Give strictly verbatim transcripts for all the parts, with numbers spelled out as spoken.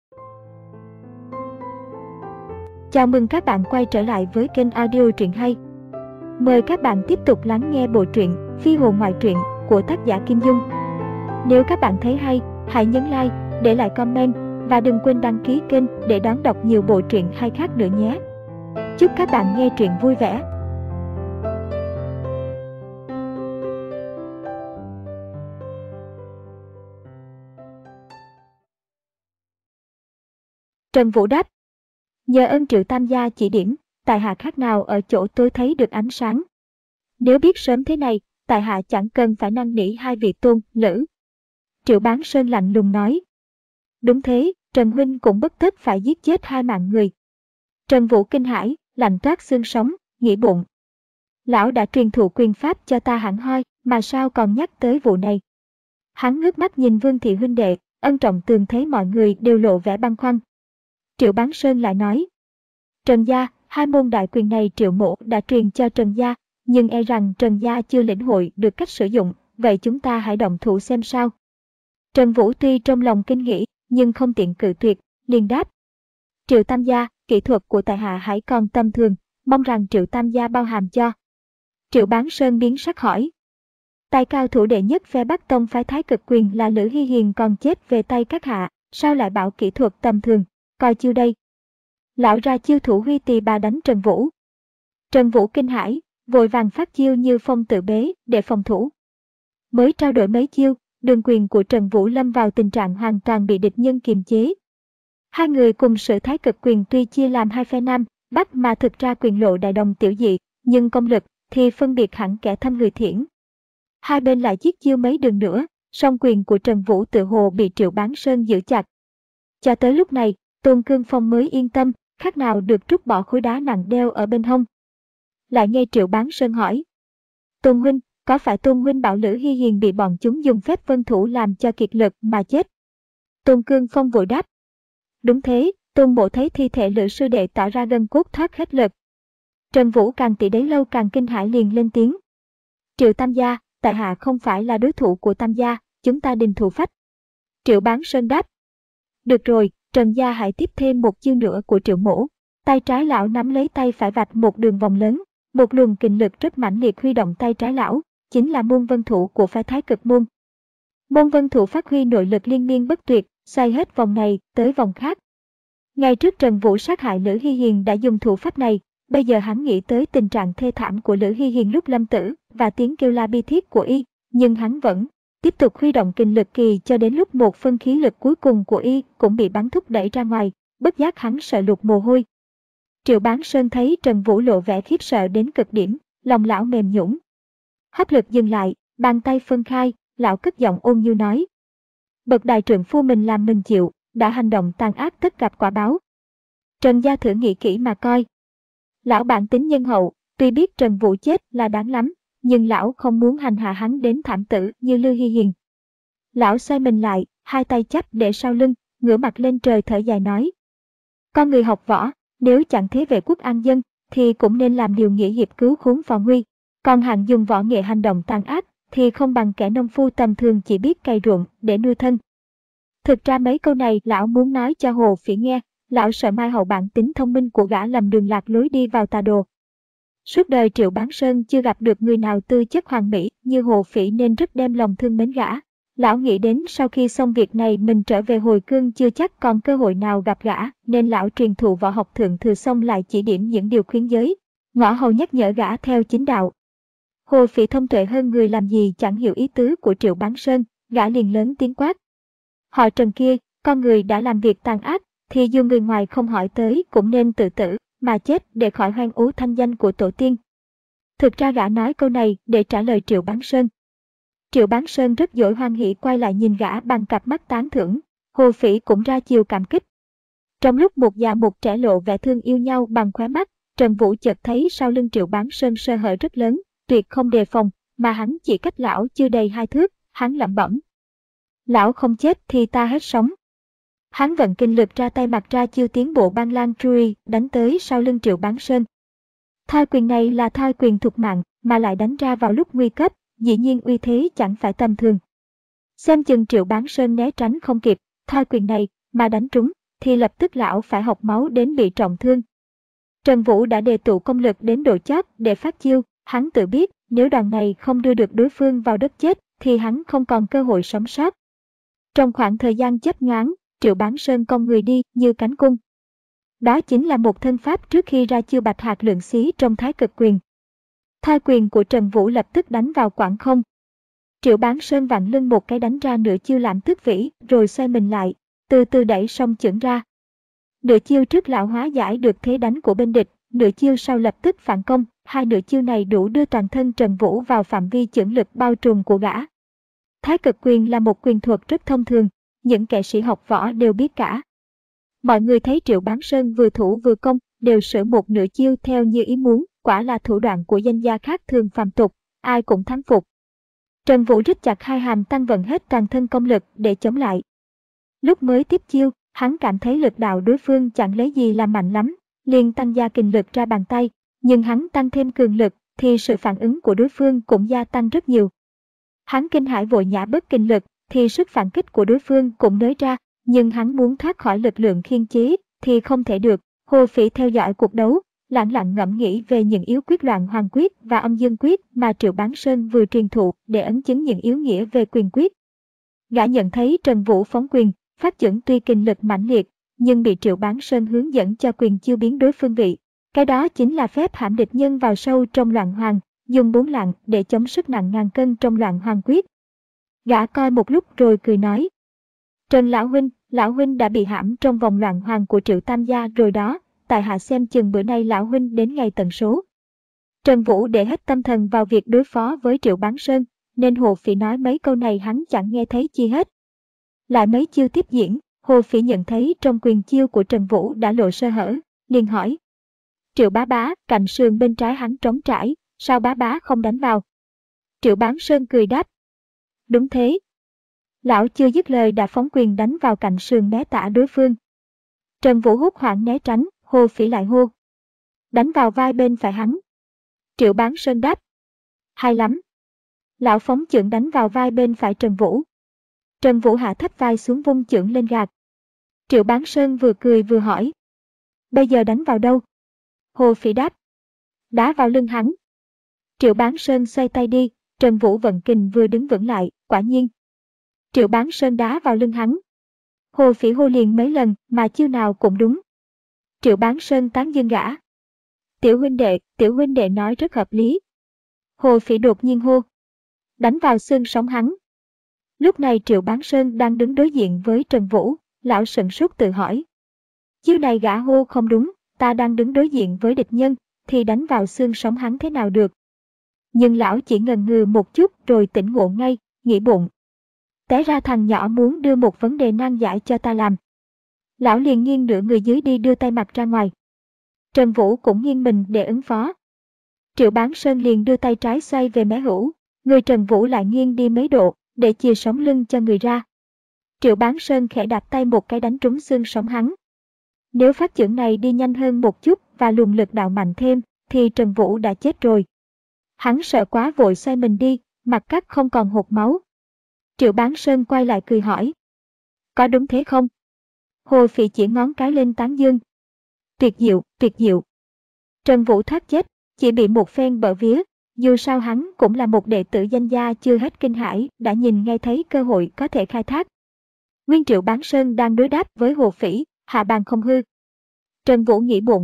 Chào mừng các bạn quay trở lại với kênh audio truyện hay. Mời các bạn tiếp tục lắng nghe bộ truyện Phi hồn ngoại truyện của tác giả Kim Dung. Nếu các bạn thấy hay, hãy nhấn like, để lại comment và đừng quên đăng ký kênh để đón đọc nhiều bộ truyện hay khác nữa nhé. Chúc các bạn nghe truyện vui vẻ. Trần Vũ đáp: nhờ ơn Triệu Tam gia chỉ điểm, tại hạ khác nào ở chỗ tôi thấy được ánh sáng. Nếu biết sớm thế này, tại hạ chẳng cần phải năn nỉ hai vị tôn lữ. Triệu Bán Sơn lạnh lùng nói: đúng thế, Trần huynh cũng bất tất phải giết chết hai mạng người. Trần Vũ kinh hãi, lạnh toát xương sống, nghĩ bụng: lão đã truyền thụ quyền pháp cho ta hẳn hoi, mà sao còn nhắc tới vụ này. Hắn ngước mắt nhìn Vương thị huynh đệ, ân trọng tường thấy mọi người đều lộ vẻ băn khoăn. Triệu Bán Sơn lại nói: Trần gia, hai môn đại quyền này Triệu mỗ đã truyền cho Trần gia, nhưng e rằng Trần gia chưa lĩnh hội được cách sử dụng, vậy chúng ta hãy động thủ xem sao. Trần Vũ tuy trong lòng kinh nghĩ, nhưng không tiện cự tuyệt, liền đáp: Triệu Tam gia, kỹ thuật của tại hạ hãy còn tầm thường, mong rằng Triệu Tam gia bao hàm cho. Triệu Bán Sơn biến sắc hỏi: tài cao thủ đệ nhất phe Bắc Tông phái Thái Cực Quyền là Lữ Hy Hiền còn chết về tay các hạ, sao lại bảo kỹ thuật tầm thường, coi chiêu đây. Lão ra chiêu thủ huy tỳ bà đánh Trần Vũ. Trần Vũ kinh hãi, vội vàng phát chiêu như phong tự bế để phòng thủ. Mới trao đổi mấy chiêu, đường quyền của Trần Vũ lâm vào tình trạng hoàn toàn bị địch nhân kiềm chế. Hai người cùng sử Thái Cực Quyền tuy chia làm hai phe Nam, Bắc mà thực ra quyền lộ đại đồng tiểu dị, nhưng công lực thì phân biệt hẳn kẻ thâm người thiển. Hai bên lại chiết chiêu mấy đường nữa, song quyền của Trần Vũ tự hồ bị Triệu Bán Sơn giữ chặt. Cho tới lúc này, Tôn Cương Phong mới yên tâm, khác nào được trút bỏ khối đá nặng đeo ở bên hông. Lại nghe Triệu Bán Sơn hỏi: Tôn huynh, có phải Tôn huynh bảo Lữ Hy Hiền bị bọn chúng dùng phép vân thủ làm cho kiệt lực mà chết? Tôn Cương Phong vội đáp: đúng thế, Tôn mộ thấy thi thể Lữ sư đệ tỏ ra gân cốt thoát hết lực. Trần Vũ càng tỉ đấy lâu càng kinh hãi, liền lên tiếng: Triệu Tam gia, tại hạ không phải là đối thủ của Tam gia, chúng ta đình thủ phách. Triệu Bán Sơn đáp: được rồi, Trần gia hãy tiếp thêm một chiêu nữa của Triệu mỗ. Tay trái lão nắm lấy tay phải vạch một đường vòng lớn, một luồng kình lực rất mãnh liệt huy động tay trái lão, chính là môn vân thủ của phái Thái Cực môn. Môn vân thủ phát huy nội lực liên miên bất tuyệt, xoay hết vòng này tới vòng khác. Ngày trước Trần Vũ sát hại Lữ Hy Hiền đã dùng thủ pháp này, bây giờ hắn nghĩ tới tình trạng thê thảm của Lữ Hy Hiền lúc lâm tử và tiếng kêu la bi thiết của y, nhưng hắn vẫn tiếp tục huy động kình lực kỳ cho đến lúc một phân khí lực cuối cùng của y cũng bị bắn thúc đẩy ra ngoài, bất giác hắn sợ lụt mồ hôi. Triệu Bán Sơn thấy Trần Vũ lộ vẻ khiếp sợ đến cực điểm, lòng lão mềm nhũn. Hấp lực dừng lại, bàn tay phân khai, lão cất giọng ôn nhu nói: bậc đại trượng phu mình làm mình chịu, đã hành động tàn ác tất gặp quả báo. Trần gia thử nghĩ kỹ mà coi. Lão bản tính nhân hậu, tuy biết Trần Vũ chết là đáng lắm, nhưng lão không muốn hành hạ hắn đến thảm tử như Lữ Hy Hiền. Lão xoay mình lại, hai tay chắp để sau lưng, ngửa mặt lên trời thở dài nói: con người học võ, nếu chẳng thế vệ quốc an dân, thì cũng nên làm điều nghĩa hiệp cứu khốn phò nguy. Còn hạng dùng võ nghệ hành động tàn ác, thì không bằng kẻ nông phu tầm thường chỉ biết cày ruộng để nuôi thân. Thực ra mấy câu này lão muốn nói cho Hồ Phỉ nghe, lão sợ mai hậu bản tính thông minh của gã lầm đường lạc lối đi vào tà đồ. Suốt đời Triệu Bán Sơn chưa gặp được người nào tư chất hoàn mỹ như Hồ Phỉ nên rất đem lòng thương mến gã. Lão nghĩ đến sau khi xong việc này mình trở về hồi cương chưa chắc còn cơ hội nào gặp gã, nên lão truyền thụ võ học thượng thừa xong lại chỉ điểm những điều khuyến giới, ngõ hầu nhắc nhở gã theo chính đạo. Hồ Phỉ thông tuệ hơn người làm gì chẳng hiểu ý tứ của Triệu Bán Sơn, gã liền lớn tiếng quát: họ Trần kia, con người đã làm việc tàn ác, thì dù người ngoài không hỏi tới cũng nên tự tử mà chết để khỏi hoang ố thanh danh của tổ tiên. Thực ra gã nói câu này để trả lời Triệu Bán Sơn. Triệu Bán Sơn rất dỗi hoan hỉ quay lại nhìn gã bằng cặp mắt tán thưởng, Hồ Phỉ cũng ra chiều cảm kích. Trong lúc một già một trẻ lộ vẻ thương yêu nhau bằng khóe mắt, Trần Vũ chợt thấy sau lưng Triệu Bán Sơn sơ hở rất lớn, tuyệt không đề phòng, mà hắn chỉ cách lão chưa đầy hai thước, hắn lẩm bẩm: lão không chết thì ta hết sống. Hắn vận kinh lực ra tay mặc ra chiêu tiến bộ Ban Lan Truy đánh tới sau lưng Triệu Bán Sơn. Thoi quyền này là thoi quyền thục mạng mà lại đánh ra vào lúc nguy cấp, dĩ nhiên uy thế chẳng phải tầm thường. Xem chừng Triệu Bán Sơn né tránh không kịp, thoi quyền này mà đánh trúng, thì lập tức lão phải học máu đến bị trọng thương. Trần Vũ đã đề tụ công lực đến độ chót để phát chiêu, hắn tự biết nếu đòn này không đưa được đối phương vào đất chết thì hắn không còn cơ hội sống sót. Trong khoảng thời gian chớp nhoáng, Triệu Bán Sơn cong người đi như cánh cung. Đó chính là một thân pháp trước khi ra chiêu Bạch Hạc Lượng Xí trong Thái Cực Quyền. Thai quyền của Trần Vũ lập tức đánh vào quảng không. Triệu Bán Sơn vặn lưng một cái đánh ra nửa chiêu Lãm Tước Vĩ rồi xoay mình lại, từ từ đẩy song chưởng ra. Nửa chiêu trước lão hóa giải được thế đánh của bên địch, nửa chiêu sau lập tức phản công, hai nửa chiêu này đủ đưa toàn thân Trần Vũ vào phạm vi chưởng lực bao trùm của gã. Thái Cực Quyền là một quyền thuật rất thông thường, những kẻ sĩ học võ đều biết cả. Mọi người thấy Triệu Bán Sơn vừa thủ vừa công, đều sử một nửa chiêu theo như ý muốn, quả là thủ đoạn của danh gia khác thường phàm tục, ai cũng thắng phục. Trần Vũ rít chặt hai hàm tăng vận hết toàn thân công lực để chống lại. Lúc mới tiếp chiêu, hắn cảm thấy lực đạo đối phương chẳng lấy gì là mạnh lắm, liền tăng gia kình lực ra bàn tay, nhưng hắn tăng thêm cường lực thì sự phản ứng của đối phương cũng gia tăng rất nhiều. Hắn kinh hãi vội nhả bớt kình lực thì sức phản kích của đối phương cũng nới ra, nhưng hắn muốn thoát khỏi lực lượng khiên chế thì không thể được. Hồ Phỉ theo dõi cuộc đấu, lặng lặng ngẫm nghĩ về những yếu quyết Loạn Hoàng Quyết và Âm Dương Quyết mà Triệu Bán Sơn vừa truyền thụ để ấn chứng những yếu nghĩa về quyền quyết. Gã nhận thấy Trần Vũ phóng quyền, phát chưởng tuy kình lực mãnh liệt, nhưng bị Triệu Bán Sơn hướng dẫn cho quyền chiêu biến đối phương vị. Cái đó chính là phép hãm địch nhân vào sâu trong Loạn Hoàng, dùng bốn lạng để chống sức nặng ngàn cân trong Loạn Hoàng Quyết. Gã coi một lúc rồi cười nói: Trần Lão Huynh, Lão Huynh đã bị hãm trong vòng Loạn Hoàng của Triệu Tam gia rồi đó, tại hạ xem chừng bữa nay Lão Huynh đến ngày tận số. Trần Vũ để hết tâm thần vào việc đối phó với Triệu Bán Sơn, nên Hồ Phỉ nói mấy câu này hắn chẳng nghe thấy chi hết. Lại mấy chiêu tiếp diễn, Hồ Phỉ nhận thấy trong quyền chiêu của Trần Vũ đã lộ sơ hở, liền hỏi: Triệu bá bá, cạnh sườn bên trái hắn trống trải, sao bá bá không đánh vào? Triệu Bán Sơn cười đáp: Đúng thế. Lão chưa dứt lời đã phóng quyền đánh vào cạnh sườn né tả đối phương. Trần Vũ hốt hoảng né tránh, Hồ Phỉ lại hô: Đánh vào vai bên phải hắn. Triệu Bán Sơn đáp: Hay lắm. Lão phóng chưởng đánh vào vai bên phải Trần Vũ. Trần Vũ hạ thấp vai xuống vung chưởng lên gạt. Triệu Bán Sơn vừa cười vừa hỏi: Bây giờ đánh vào đâu? Hồ Phỉ đáp: Đá vào lưng hắn. Triệu Bán Sơn xoay tay đi, Trần Vũ vận kình vừa đứng vững lại, quả nhiên. Triệu Bán Sơn đá vào lưng hắn. Hồ Phỉ hô liền mấy lần mà chiêu nào cũng đúng. Triệu Bán Sơn tán dương gã: Tiểu huynh đệ, tiểu huynh đệ nói rất hợp lý. Hồ Phỉ đột nhiên hô: Đánh vào xương sống hắn. Lúc này Triệu Bán Sơn đang đứng đối diện với Trần Vũ, lão sửng sốt tự hỏi: Chiêu này gã hô không đúng, ta đang đứng đối diện với địch nhân, thì đánh vào xương sống hắn thế nào được? Nhưng lão chỉ ngần ngừ một chút rồi tỉnh ngộ ngay, nghĩ bụng: Té ra thằng nhỏ muốn đưa một vấn đề nan giải cho ta làm. Lão liền nghiêng nửa người dưới đi đưa tay mặt ra ngoài. Trần Vũ cũng nghiêng mình để ứng phó. Triệu Bán Sơn liền đưa tay trái xoay về mé hữu, người Trần Vũ lại nghiêng đi mấy độ để chia sống lưng cho người ra. Triệu Bán Sơn khẽ đạp tay một cái đánh trúng xương sống hắn. Nếu phát chưởng này đi nhanh hơn một chút và luồng lực đạo mạnh thêm thì Trần Vũ đã chết rồi. Hắn sợ quá vội xoay mình đi, mặt cắt không còn hột máu. Triệu Bán Sơn quay lại cười hỏi: Có đúng thế không? Hồ Phỉ chỉ ngón cái lên tán dương: Tuyệt diệu, tuyệt diệu. Trần Vũ thoát chết, chỉ bị một phen bở vía, dù sao hắn cũng là một đệ tử danh gia chưa hết kinh hãi, đã nhìn ngay thấy cơ hội có thể khai thác. Nguyên Triệu Bán Sơn đang đối đáp với Hồ Phỉ, hạ bàn không hư. Trần Vũ nghĩ bụng: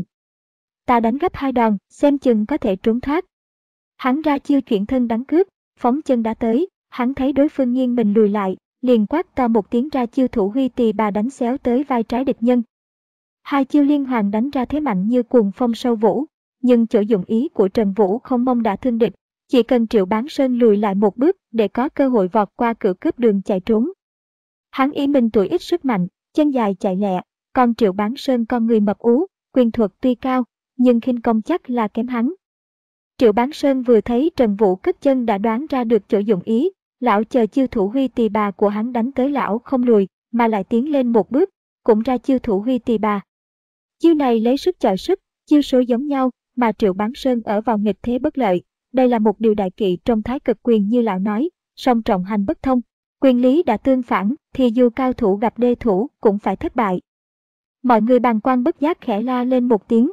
Ta đánh gấp hai đòn, xem chừng có thể trốn thoát. Hắn ra chiêu chuyển thân đánh cướp, phóng chân đá tới, hắn thấy đối phương nghiêng mình lùi lại, liền quát to một tiếng ra chiêu Thủ Huy Tỳ Bà đánh xéo tới vai trái địch nhân. Hai chiêu liên hoàn đánh ra thế mạnh như cuồng phong sâu vũ, nhưng chỗ dụng ý của Trần Vũ không mong đã thương địch, chỉ cần Triệu Bán Sơn lùi lại một bước để có cơ hội vọt qua cửa cướp đường chạy trốn. Hắn ý mình tuổi ít sức mạnh, chân dài chạy lẹ, còn Triệu Bán Sơn con người mập ú, quyền thuật tuy cao, nhưng khinh công chắc là kém hắn. Triệu Bán Sơn vừa thấy Trần Vũ cất chân đã đoán ra được chỗ dụng ý, lão chờ chiêu Thủ Huy Tỳ Bà của hắn đánh tới lão không lùi, mà lại tiến lên một bước, cũng ra chiêu Thủ Huy Tỳ Bà. Chiêu này lấy sức chọi sức, chiêu số giống nhau, mà Triệu Bán Sơn ở vào nghịch thế bất lợi. Đây là một điều đại kỵ trong Thái Cực Quyền như lão nói, song trọng hành bất thông. Quyền lý đã tương phản thì dù cao thủ gặp đê thủ cũng phải thất bại. Mọi người bàng quan bất giác khẽ la lên một tiếng.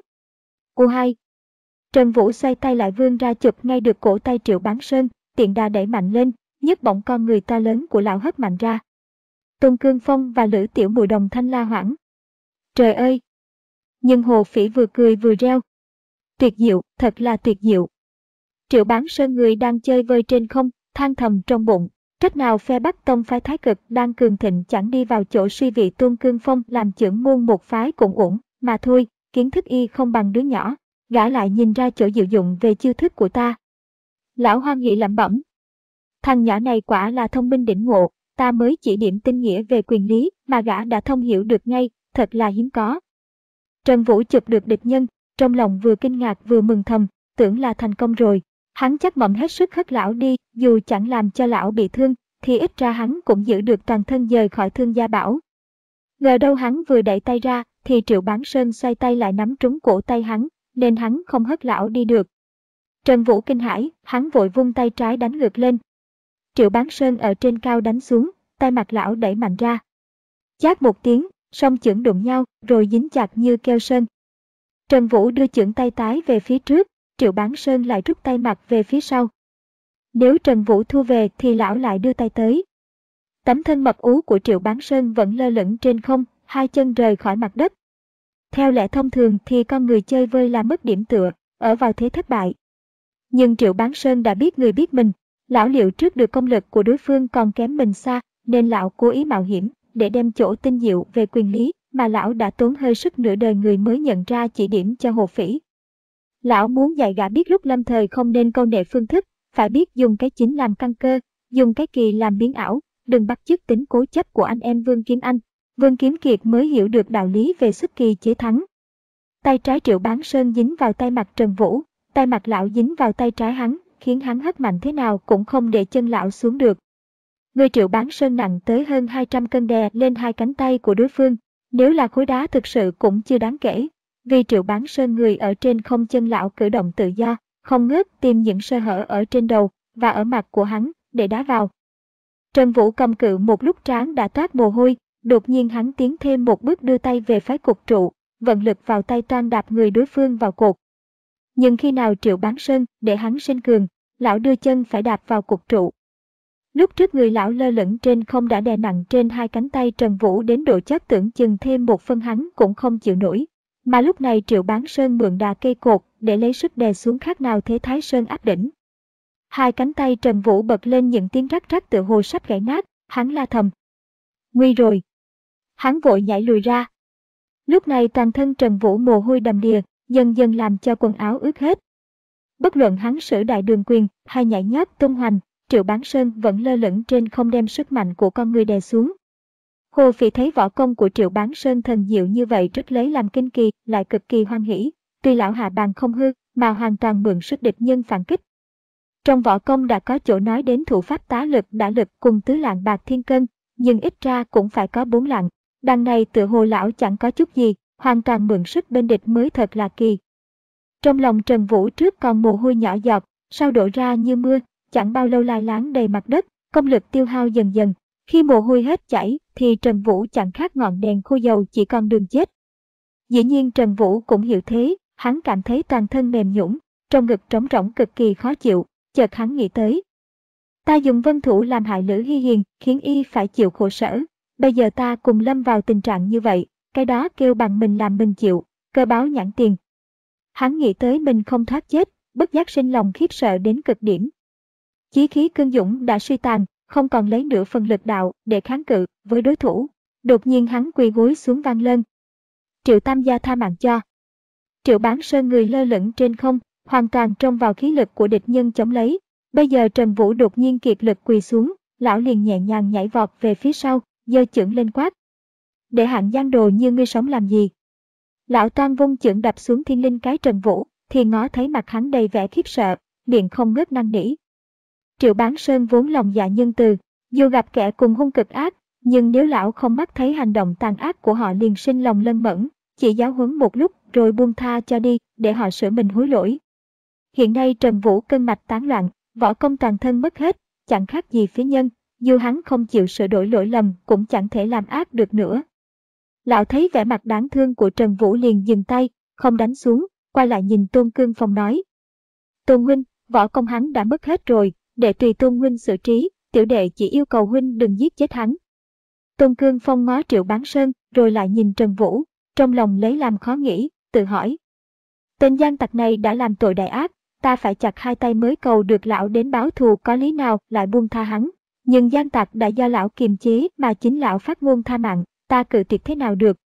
U hai. Trần Vũ xoay tay lại vươn ra chụp ngay được cổ tay Triệu Bán Sơn, tiện đà đẩy mạnh lên, nhấc bổng con người to lớn của lão hất mạnh ra. Tôn Cương Phong và Lữ Tiểu Mùi đồng thanh la hoảng. Trời ơi! Nhưng Hồ Phỉ vừa cười vừa reo. Tuyệt diệu, thật là tuyệt diệu. Triệu Bán Sơn người đang chơi vơi trên không, than thầm trong bụng. Trách nào phe Bắc Tông phái Thái Cực đang cường thịnh chẳng đi vào chỗ suy vị Tôn Cương Phong làm trưởng môn một phái cũng uổng, mà thôi, kiến thức y không bằng đứa nhỏ, gã lại nhìn ra chỗ diệu dụng về chiêu thức của ta. Lão Hoan Nghị lẩm bẩm. Thằng nhỏ này quả là thông minh đỉnh ngộ, ta mới chỉ điểm tinh nghĩa về quyền lý mà gã đã thông hiểu được ngay, thật là hiếm có. Trần Vũ chụp được địch nhân, trong lòng vừa kinh ngạc vừa mừng thầm, tưởng là thành công rồi. Hắn chắc mộng hết sức hất lão đi, dù chẳng làm cho lão bị thương, thì ít ra hắn cũng giữ được toàn thân dời khỏi Thương Gia Bảo. Ngờ đâu hắn vừa đẩy tay ra, thì Triệu Bán Sơn xoay tay lại nắm trúng cổ tay hắn, nên hắn không hất lão đi được. Trần Vũ kinh hãi, hắn vội vung tay trái đánh ngược lên. Triệu Bán Sơn ở trên cao đánh xuống, tay mặt lão đẩy mạnh ra. Chát một tiếng, song chưởng đụng nhau, rồi dính chặt như keo sơn. Trần Vũ đưa chưởng tay tái về phía trước, Triệu Bán Sơn lại rút tay mặt về phía sau. Nếu Trần Vũ thu về thì lão lại đưa tay tới. Tấm thân mập ú của Triệu Bán Sơn vẫn lơ lửng trên không, hai chân rời khỏi mặt đất. Theo lẽ thông thường thì con người chơi vơi là mất điểm tựa, ở vào thế thất bại. Nhưng Triệu Bán Sơn đã biết người biết mình, lão liệu trước được công lực của đối phương còn kém mình xa, nên lão cố ý mạo hiểm để đem chỗ tinh diệu về quyền lý mà lão đã tốn hơi sức nửa đời người mới nhận ra chỉ điểm cho Hồ Phỉ. Lão muốn dạy gã biết lúc lâm thời không nên câu nệ phương thức, phải biết dùng cái chính làm căn cơ, dùng cái kỳ làm biến ảo, đừng bắt chước tính cố chấp của anh em Vương Kiếm Anh. Vương Kiếm Kiệt mới hiểu được đạo lý về xuất kỳ chế thắng. Tay trái Triệu Bán Sơn dính vào tay mặt Trần Vũ, tay mặt lão dính vào tay trái hắn, khiến hắn hất mạnh thế nào cũng không để chân lão xuống được. Người Triệu Bán Sơn nặng tới hơn hai trăm cân đè lên hai cánh tay của đối phương, nếu là khối đá thực sự cũng chưa đáng kể. Vì Triệu Bán Sơn người ở trên không, chân lão cử động tự do, không ngớt tìm những sơ hở ở trên đầu và ở mặt của hắn để đá vào. Trần Vũ cầm cự một lúc trán đã toát mồ hôi, đột nhiên hắn tiến thêm một bước đưa tay về phái cột trụ, vận lực vào tay toan đạp người đối phương vào cột. Nhưng khi nào Triệu Bán Sơn để hắn sinh cường, lão đưa chân phải đạp vào cột trụ. Lúc trước người lão lơ lửng trên không đã đè nặng trên hai cánh tay Trần Vũ đến độ chắc tưởng chừng thêm một phân hắn cũng không chịu nổi. Mà lúc này Triệu Bán Sơn mượn đà cây cột để lấy sức đè xuống, khác nào thế Thái Sơn áp đỉnh. Hai cánh tay Trần Vũ bật lên những tiếng rắc rắc tựa hồ sắp gãy nát, hắn la thầm. Nguy rồi! Hắn vội nhảy lùi ra. Lúc này toàn thân Trần Vũ mồ hôi đầm đìa, dần dần làm cho quần áo ướt hết. Bất luận hắn sử đại đường quyền hay nhảy nhót tung hoành, Triệu Bán Sơn vẫn lơ lửng trên không đem sức mạnh của con người đè xuống. Hồ Phỉ thấy võ công của Triệu Bán Sơn thần diệu như vậy rất lấy làm kinh kỳ, lại cực kỳ hoan hỉ. Tuy lão hạ bàn không hư, mà hoàn toàn mượn sức địch nhân phản kích. Trong võ công đã có chỗ nói đến thủ pháp tá lực đả lực cùng tứ lạng bạc thiên cân, nhưng ít ra cũng phải có bốn lạng. Đằng này tựa hồ lão chẳng có chút gì, hoàn toàn mượn sức bên địch mới thật là kỳ. Trong lòng Trần Vũ trước còn mồ hôi nhỏ giọt, sau đổ ra như mưa, chẳng bao lâu lai láng đầy mặt đất, công lực tiêu hao dần dần. Khi mồ hôi hết chảy thì Trần Vũ chẳng khác ngọn đèn khô dầu, chỉ còn đường chết. Dĩ nhiên Trần Vũ cũng hiểu thế, hắn cảm thấy toàn thân mềm nhũn, trong ngực trống rỗng cực kỳ khó chịu, chợt hắn nghĩ tới. Ta dùng vân thủ làm hại Lữ Hy Hiền, khiến y phải chịu khổ sở. Bây giờ ta cùng lâm vào tình trạng như vậy, cái đó kêu bằng mình làm mình chịu, cơ báo nhãn tiền. Hắn nghĩ tới mình không thoát chết, bất giác sinh lòng khiếp sợ đến cực điểm. Chí khí cương dũng đã suy tàn, không còn lấy nửa phần lực đạo để kháng cự với đối thủ. Đột nhiên hắn quỳ gối xuống vang lên. Triệu Tam gia tha mạng cho. Triệu Bán Sơn người lơ lửng trên không, hoàn toàn trông vào khí lực của địch nhân chống lấy. Bây giờ Trần Vũ đột nhiên kiệt lực quỳ xuống, lão liền nhẹ nhàng nhảy vọt về phía sau, giơ chưởng lên quát. Để hạng giang đồ như ngươi sống làm gì? Lão toan vung chưởng đập xuống thiên linh cái Trần Vũ, thì ngó thấy mặt hắn đầy vẻ khiếp sợ, miệng không ngớt năn nỉ. Triệu Bán Sơn vốn lòng dạ nhân từ, dù gặp kẻ cùng hung cực ác, nhưng nếu lão không mắt thấy hành động tàn ác của họ liền sinh lòng lân mẫn, chỉ giáo huấn một lúc rồi buông tha cho đi, để họ sửa mình hối lỗi. Hiện nay Trần Vũ cân mạch tán loạn, võ công toàn thân mất hết, chẳng khác gì phế nhân, dù hắn không chịu sửa đổi lỗi lầm cũng chẳng thể làm ác được nữa. Lão thấy vẻ mặt đáng thương của Trần Vũ liền dừng tay, không đánh xuống, quay lại nhìn Tôn Cương Phong nói. Tôn huynh, võ công hắn đã mất hết rồi, để tùy Tôn huynh xử trí, tiểu đệ chỉ yêu cầu huynh đừng giết chết hắn. Tôn Cương Phong ngó Triệu Bán Sơn, rồi lại nhìn Trần Vũ, trong lòng lấy làm khó nghĩ, tự hỏi. Tên gian tặc này đã làm tội đại ác, ta phải chặt hai tay mới cầu được lão đến báo thù, có lý nào lại buông tha hắn. Nhưng gian tặc đã do lão kiềm chế mà chính lão phát ngôn tha mạng, ta cự tuyệt thế nào được.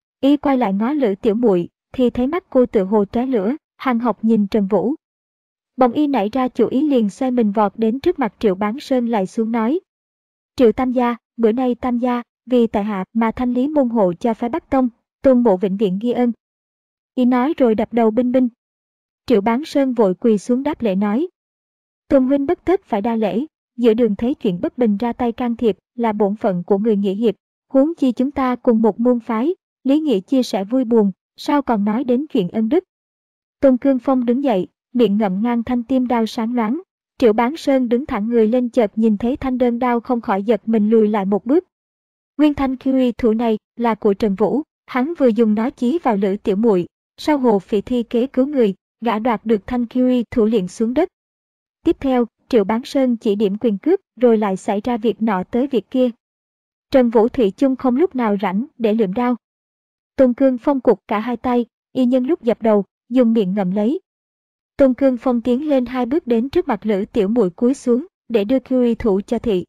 Y quay lại ngó Lữ Tiểu Muội, thì thấy mắt cô tự hồ tóe lửa, hằn học nhìn Trần Vũ. Bỗng y nảy ra chủ ý liền xoay mình vọt đến trước mặt Triệu Bán Sơn lại xuống nói. Triệu Tam gia, bữa nay Tam gia, vì tại hạ mà thanh lý môn hộ cho phái Bắc Tông, Tôn mộ vĩnh viễn ghi ơn. Y nói rồi đập đầu binh binh. Triệu Bán Sơn vội quỳ xuống đáp lễ nói. Tôn huynh bất tất phải đa lễ, giữa đường thấy chuyện bất bình ra tay can thiệp là bổn phận của người nghĩa hiệp, huống chi chúng ta cùng một môn phái, lý nghĩa chia sẻ vui buồn, sao còn nói đến chuyện ân đức. Tôn Cương Phong đứng dậy, miệng ngậm ngang thanh tiêm đao sáng loáng. Triệu Bán Sơn đứng thẳng người lên, chợt nhìn thấy thanh đơn đao không khỏi giật mình lùi lại một bước. Nguyên thanh Kiwi thủ này là của Trần Vũ, hắn vừa dùng nó chí vào Lữ Tiểu Muội, sau hồ phỉ thi kế cứu người, gã đoạt được thanh Kiwi thủ liền xuống đất. Tiếp theo, Triệu Bán Sơn chỉ điểm quyền cước, rồi lại xảy ra việc nọ tới việc kia. Trần Vũ thủy chung không lúc nào rảnh để lượm đao. Tôn Cương Phong cụt cả hai tay, y nhân lúc dập đầu, dùng miệng ngậm lấy. Tôn Cương Phong tiến lên hai bước đến trước mặt Lữ Tiểu Muội cúi xuống, để đưa Kiwi thủ cho thị.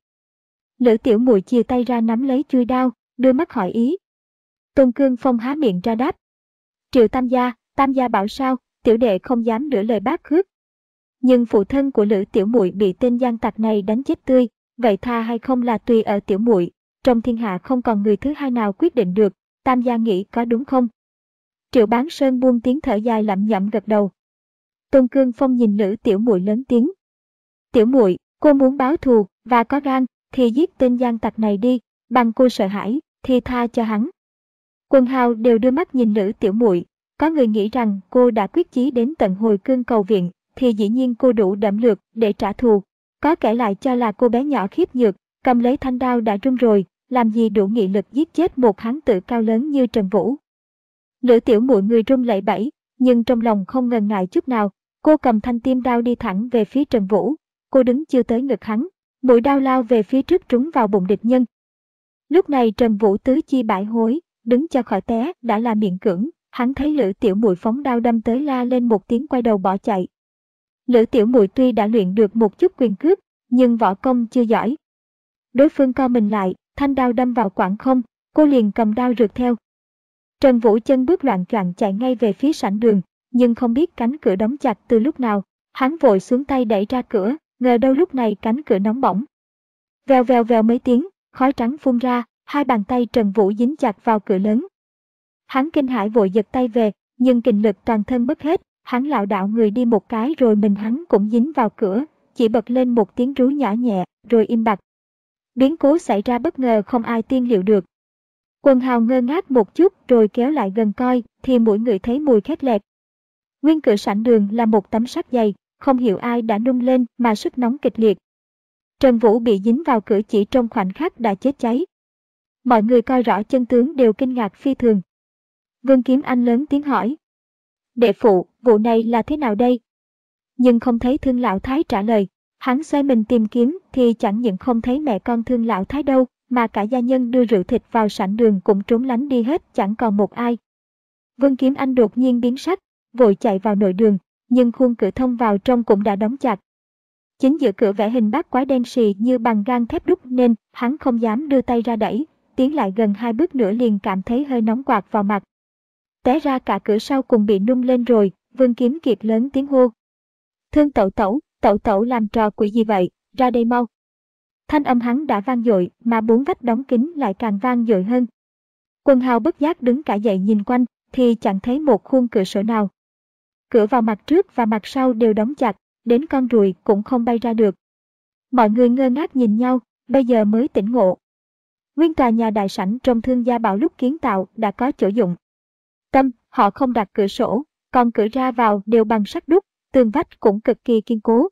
Lữ Tiểu Muội chìa tay ra nắm lấy chuôi đao, đưa mắt hỏi ý. Tôn Cương Phong há miệng ra đáp. Triệu Tam gia, Tam gia bảo sao, tiểu đệ không dám nửa lời bác khước. Nhưng phụ thân của Lữ Tiểu Muội bị tên gian tặc này đánh chết tươi, vậy tha hay không là tùy ở Tiểu Muội, trong thiên hạ không còn người thứ hai nào quyết định được, Tam gia nghĩ có đúng không? Triệu Bán Sơn buông tiếng thở dài lẩm nhẩm gật đầu. Tôn Cương Phong nhìn Lữ Tiểu Muội lớn tiếng. Tiểu Muội, cô muốn báo thù và có gan thì giết tên gian tặc này đi, bằng cô sợ hãi thì tha cho hắn. Quần hào đều đưa mắt nhìn Lữ Tiểu Muội, có người nghĩ rằng cô đã quyết chí đến tận hồi cương cầu viện, thì dĩ nhiên cô đủ đẫm lược để trả thù. Có kẻ lại cho là cô bé nhỏ khiếp nhược, cầm lấy thanh đao đã run rồi, làm gì đủ nghị lực giết chết một hán tử cao lớn như Trần Vũ. Lữ Tiểu Muội người run lẩy bẩy, nhưng trong lòng không ngần ngại chút nào. Cô cầm thanh tiêm đao đi thẳng về phía Trần Vũ. Cô đứng chưa tới ngực hắn, mũi đao lao về phía trước trúng vào bụng địch nhân. Lúc này Trần Vũ tứ chi bãi hối, đứng cho khỏi té đã là miễn cưỡng. Hắn thấy Lữ Tiểu Muội phóng đao đâm tới, la lên một tiếng quay đầu bỏ chạy. Lữ Tiểu Muội tuy đã luyện được một chút quyền cước, nhưng võ công chưa giỏi. Đối phương co mình lại, thanh đao đâm vào quảng không, cô liền cầm đao rượt theo. Trần Vũ chân bước loạn choạng chạy ngay về phía sảnh đường, nhưng không biết cánh cửa đóng chặt từ lúc nào. Hắn vội xuống tay đẩy ra cửa, ngờ đâu lúc này cánh cửa nóng bỏng. Vèo vèo vèo mấy tiếng, khói trắng phun ra, hai bàn tay Trần Vũ dính chặt vào cửa lớn. Hắn kinh hãi vội giật tay về, nhưng kình lực toàn thân mất hết, hắn lảo đảo người đi một cái rồi mình hắn cũng dính vào cửa, chỉ bật lên một tiếng rú nhỏ nhẹ, rồi im bặt. Biến cố xảy ra bất ngờ không ai tiên liệu được. Quần hào ngơ ngác một chút rồi kéo lại gần coi, thì mỗi người thấy mùi khét lẹt. Nguyên cửa sảnh đường là một tấm sắt dày, không hiểu ai đã nung lên mà sức nóng kịch liệt. Trần Vũ bị dính vào cửa chỉ trong khoảnh khắc đã chết cháy. Mọi người coi rõ chân tướng đều kinh ngạc phi thường. Vương Kiếm Anh lớn tiếng hỏi. Đệ phụ, vụ này là thế nào đây? Nhưng không thấy Thương Lão Thái trả lời. Hắn xoay mình tìm kiếm thì chẳng những không thấy mẹ con Thương Lão Thái đâu, mà cả gia nhân đưa rượu thịt vào sảnh đường cũng trốn lánh đi hết, chẳng còn một ai. Vương Kiếm Anh đột nhiên biến sắc, vội chạy vào nội đường, nhưng khuôn cửa thông vào trong cũng đã đóng chặt. Chính giữa cửa vẽ hình bát quái đen sì như bằng gang thép đúc nên hắn không dám đưa tay ra đẩy, tiến lại gần hai bước nữa liền cảm thấy hơi nóng quạt vào mặt. Té ra cả cửa sau cùng bị nung lên rồi. Vương Kiếm Kiệt lớn tiếng hô. Thương tẩu tẩu, tẩu tẩu làm trò quỷ gì vậy, ra đây mau. Thanh âm hắn đã vang dội mà bốn vách đóng kín lại càng vang dội hơn. Quần hào bất giác đứng cả dậy nhìn quanh thì chẳng thấy một khuôn cửa sổ nào. Cửa vào mặt trước và mặt sau đều đóng chặt, đến con ruồi cũng không bay ra được. Mọi người ngơ ngác nhìn nhau, bây giờ mới tỉnh ngộ. Nguyên tòa nhà đại sảnh trong Thương Gia Bảo lúc kiến tạo đã có chỗ dụng. Tâm, họ không đặt cửa sổ, còn cửa ra vào đều bằng sắt đúc, tường vách cũng cực kỳ kiên cố.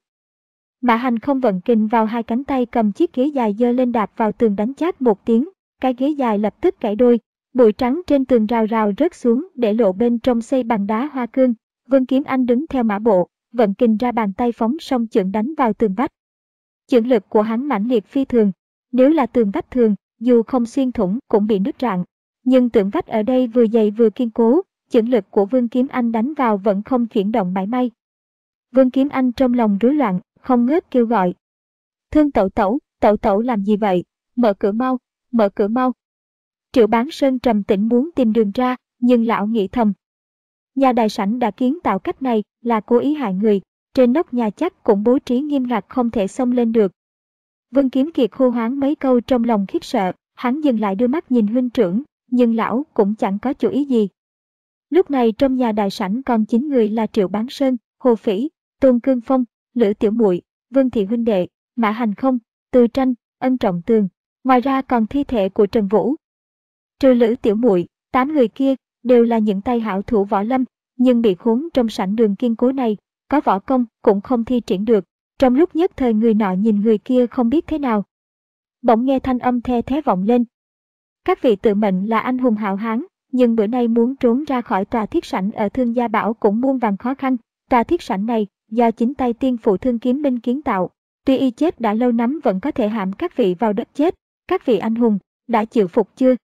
Mã Hành không vận kình vào hai cánh tay cầm chiếc ghế dài giơ lên đạp vào tường đánh chát một tiếng, cái ghế dài lập tức gãy đôi, Bụi trắng trên tường rào rào rớt xuống để lộ bên trong xây bằng đá hoa cương. Vương Kiếm Anh đứng theo mã bộ, vận kình ra bàn tay phóng song chưởng đánh vào tường vách. Chưởng lực của hắn mãnh liệt phi thường. Nếu là tường vách thường, dù không xuyên thủng cũng bị nứt rạn. Nhưng tường vách ở đây vừa dày vừa kiên cố, chưởng lực của Vương Kiếm Anh đánh vào vẫn không chuyển động mảy may. Vương Kiếm Anh trong lòng rối loạn, không ngớt kêu gọi. Thương tẩu tẩu, tẩu tẩu làm gì vậy? Mở cửa mau, mở cửa mau. Triệu Bán Sơn trầm tĩnh muốn tìm đường ra, nhưng lão nghĩ thầm. Nhà đại sảnh đã kiến tạo cách này là cố ý hại người, trên nóc nhà chắc cũng bố trí nghiêm ngặt không thể xông lên được. Vương Kiếm Kiệt hô hoáng mấy câu trong lòng khiếp sợ, hắn dừng lại đưa mắt nhìn huynh trưởng, nhưng lão cũng chẳng có chủ ý gì. Lúc này trong nhà đại sảnh còn chín người là Triệu Bán Sơn, Hồ Phỉ, Tôn Cương Phong, Lữ Tiểu Muội, Vương Thị huynh đệ, Mã Hành Không, Từ Tranh, Ân Trọng Tường, ngoài ra còn thi thể của Trần Vũ. Trừ Lữ Tiểu Muội, tám người kia đều là những tay hảo thủ võ lâm, nhưng bị khốn trong sảnh đường kiên cố này, có võ công cũng không thi triển được. Trong lúc nhất thời người nọ nhìn người kia không biết thế nào. Bỗng nghe thanh âm the thé vọng lên. Các vị tự mệnh là anh hùng hảo hán, nhưng bữa nay muốn trốn ra khỏi tòa thiết sảnh ở Thương Gia Bảo cũng muôn vàn khó khăn. Tòa thiết sảnh này do chính tay tiên phụ Thương Kiếm Minh kiến tạo. Tuy y chết đã lâu lắm vẫn có thể hãm các vị vào đất chết. Các vị anh hùng, đã chịu phục chưa?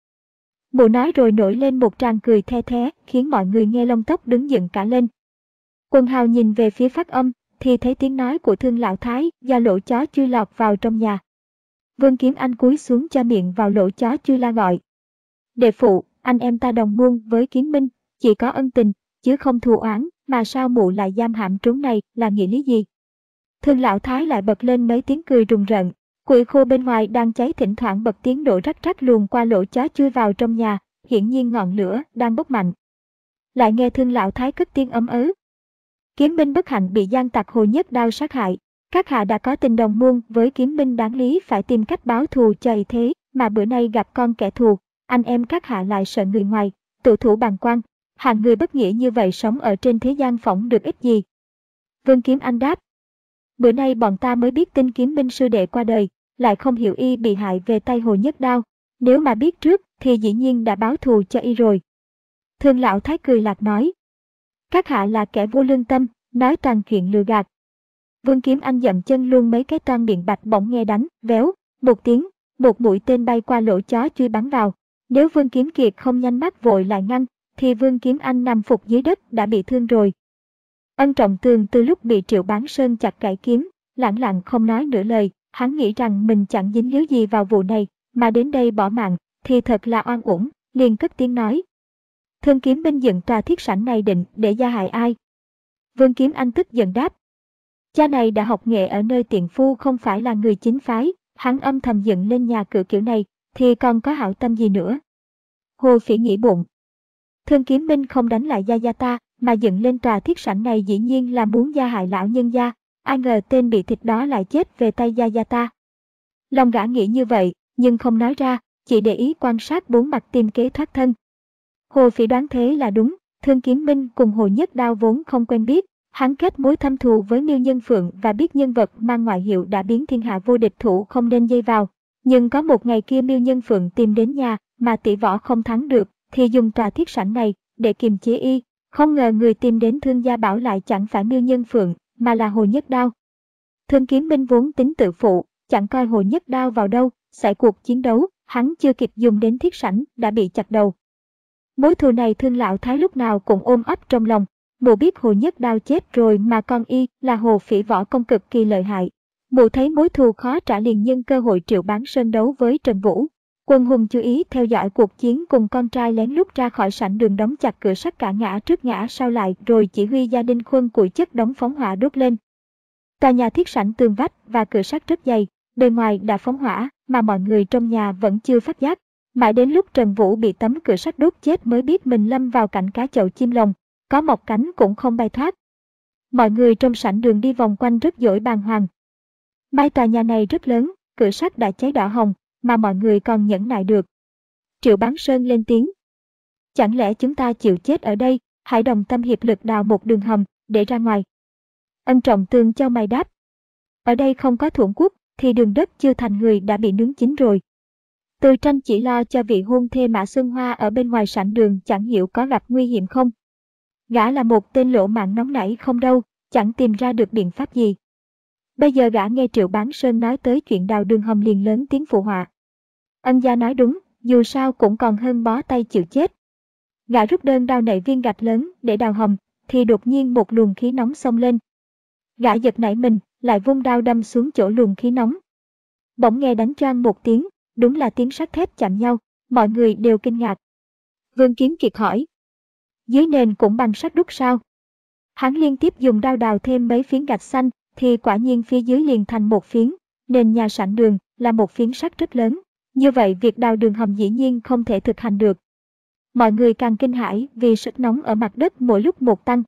Mụ nói rồi nổi lên một tràng cười the thé, khiến mọi người nghe lông tóc đứng dựng cả lên. Quần hào nhìn về phía phát âm, thì thấy tiếng nói của Thương Lão Thái do lỗ chó chui lọt vào trong nhà. Vương Kiếm Anh cúi xuống cho miệng vào lỗ chó chui la gọi. Đệ phụ, anh em ta đồng muôn với Kiếm Minh, chỉ có ân tình, chứ không thù oán, mà sao mụ lại giam hãm trốn này là nghĩa lý gì? Thương Lão Thái lại bật lên mấy tiếng cười rùng rợn. Củi khô bên ngoài đang cháy thỉnh thoảng bật tiếng đổ rắc rắc luồn qua lỗ chó chui vào trong nhà, hiển nhiên ngọn lửa đang bốc mạnh. Lại nghe Thương Lão Thái cất tiếng ấm ớ. Kiếm Minh bất hạnh bị gian tặc Hồ Nhất Đao sát hại. Các hạ đã có tình đồng muôn với Kiếm Minh đáng lý phải tìm cách báo thù cho y thế, mà bữa nay gặp con kẻ thù, anh em các hạ lại sợ người ngoài, tự thủ bàng quan. Hạng người bất nghĩa như vậy sống ở trên thế gian phỏng được ích gì? Vương Kiếm Anh đáp. Bữa nay bọn ta mới biết tin Kiếm Minh sư đệ qua đời, lại không hiểu y bị hại về tay Hồ Nhất Đao. Nếu mà biết trước thì dĩ nhiên đã báo thù cho y rồi. Thương Lão Thái cười lạc nói. Các hạ là kẻ vô lương tâm, nói toàn chuyện lừa gạt. Vương Kiếm Anh dậm chân luôn mấy cái toan miệng bạch bỗng nghe đánh, véo, một tiếng, một mũi tên bay qua lỗ chó chui bắn vào. Nếu Vương Kiếm Kiệt không nhanh mắt vội lại ngăn, thì Vương Kiếm Anh nằm phục dưới đất đã bị thương rồi. Ân Trọng Tường từ lúc bị Triệu Bán Sơn chặt gãy kiếm, lẳng lặng không nói nửa lời, hắn nghĩ rằng mình chẳng dính líu gì vào vụ này, mà đến đây bỏ mạng, thì thật là oan uổng, liền cất tiếng nói. Thương Kiếm Minh dựng tòa thiết sảnh này định để gia hại ai? Vương Kiếm Anh tức giận đáp. Cha này đã học nghệ ở nơi tiện phu không phải là người chính phái, hắn âm thầm dựng lên nhà cửa kiểu này, thì còn có hảo tâm gì nữa? Hồ Phỉ nghĩ bụng. Thương Kiếm Minh không đánh lại gia gia ta, mà dựng lên tòa thiết sảnh này dĩ nhiên là muốn gia hại lão nhân gia, ai ngờ tên bị thịt đó lại chết về tay gia gia ta. Lòng gã nghĩ như vậy, nhưng không nói ra, chỉ để ý quan sát bốn mặt tìm kế thoát thân. Hồ Phỉ đoán thế là đúng, Thương Kiếm Minh cùng Hồ Nhất Đao vốn không quen biết, hắn kết mối thâm thù với Miêu Nhân Phượng và biết nhân vật mang ngoại hiệu đã biến thiên hạ vô địch thủ không nên dây vào. Nhưng có một ngày kia Miêu Nhân Phượng tìm đến nhà mà tỷ võ không thắng được, thì dùng tòa thiết sảnh này để kiềm chế y. Không ngờ người tìm đến Thương Gia Bảo lại chẳng phải Miêu Nhân Phượng, mà là Hồ Nhất Đao. Thương Kiếm Minh vốn tính tự phụ, chẳng coi Hồ Nhất Đao vào đâu, xảy cuộc chiến đấu, hắn chưa kịp dùng đến thiết sảnh đã bị chặt đầu. Mối thù này Thương Lão Thái lúc nào cũng ôm ấp trong lòng. Mụ biết Hồ Nhất Đao chết rồi mà con y là Hồ Phỉ võ công cực kỳ lợi hại. Mụ thấy mối thù khó trả liền nhân cơ hội Triệu Bán Sơn đấu với Trần Vũ. Quân hùng chú ý theo dõi cuộc chiến cùng con trai lén lút ra khỏi sảnh đường đóng chặt cửa sắt cả ngã trước ngã sau lại rồi chỉ huy gia đình Khuân củi chất đóng phóng hỏa đốt lên. Tòa nhà thiết sảnh tường vách và cửa sắt rất dày, bề ngoài đã phóng hỏa mà mọi người trong nhà vẫn chưa phát giác. Mãi đến lúc Trần Vũ bị tấm cửa sắt đốt chết mới biết mình lâm vào cảnh cá chậu chim lồng, có một cánh cũng không bay thoát. Mọi người trong sảnh đường đi vòng quanh rất dỗi bàng hoàng. May tòa nhà này rất lớn, cửa sắt đã cháy đỏ hồng, mà mọi người còn nhẫn nại được. Triệu Bán Sơn lên tiếng. Chẳng lẽ chúng ta chịu chết ở đây, hãy đồng tâm hiệp lực đào một đường hầm, để ra ngoài. Ân Trọng Tường cho mày đáp. Ở đây không có thuận quốc, thì đường đất chưa thành người đã bị nướng chín rồi. Từ Tranh chỉ lo cho vị hôn thê Mã Xuân Hoa ở bên ngoài sảnh đường chẳng hiểu có gặp nguy hiểm không. Gã là một tên lỗ mãng nóng nảy không đâu, chẳng tìm ra được biện pháp gì. Bây giờ gã nghe Triệu Bán Sơn nói tới chuyện đào đường hầm liền lớn tiếng phụ họa. Ân gia nói đúng, dù sao cũng còn hơn bó tay chịu chết. Gã rút đơn đao nảy viên gạch lớn để đào hầm, thì đột nhiên một luồng khí nóng xông lên. Gã giật nảy mình, lại vung đao đâm xuống chỗ luồng khí nóng. Bỗng nghe đánh choang một tiếng, đúng là tiếng sắt thép chạm nhau, mọi người đều kinh ngạc. Vương Kiếm Kiệt hỏi. Dưới nền cũng bằng sắt đúc sao? Hắn liên tiếp dùng đao đào thêm mấy phiến gạch xanh, thì quả nhiên phía dưới liền thành một phiến, nền nhà sảnh đường là một phiến sắt rất lớn. Như vậy việc đào đường hầm dĩ nhiên không thể thực hành được. Mọi người càng kinh hãi vì sức nóng ở mặt đất mỗi lúc một tăng.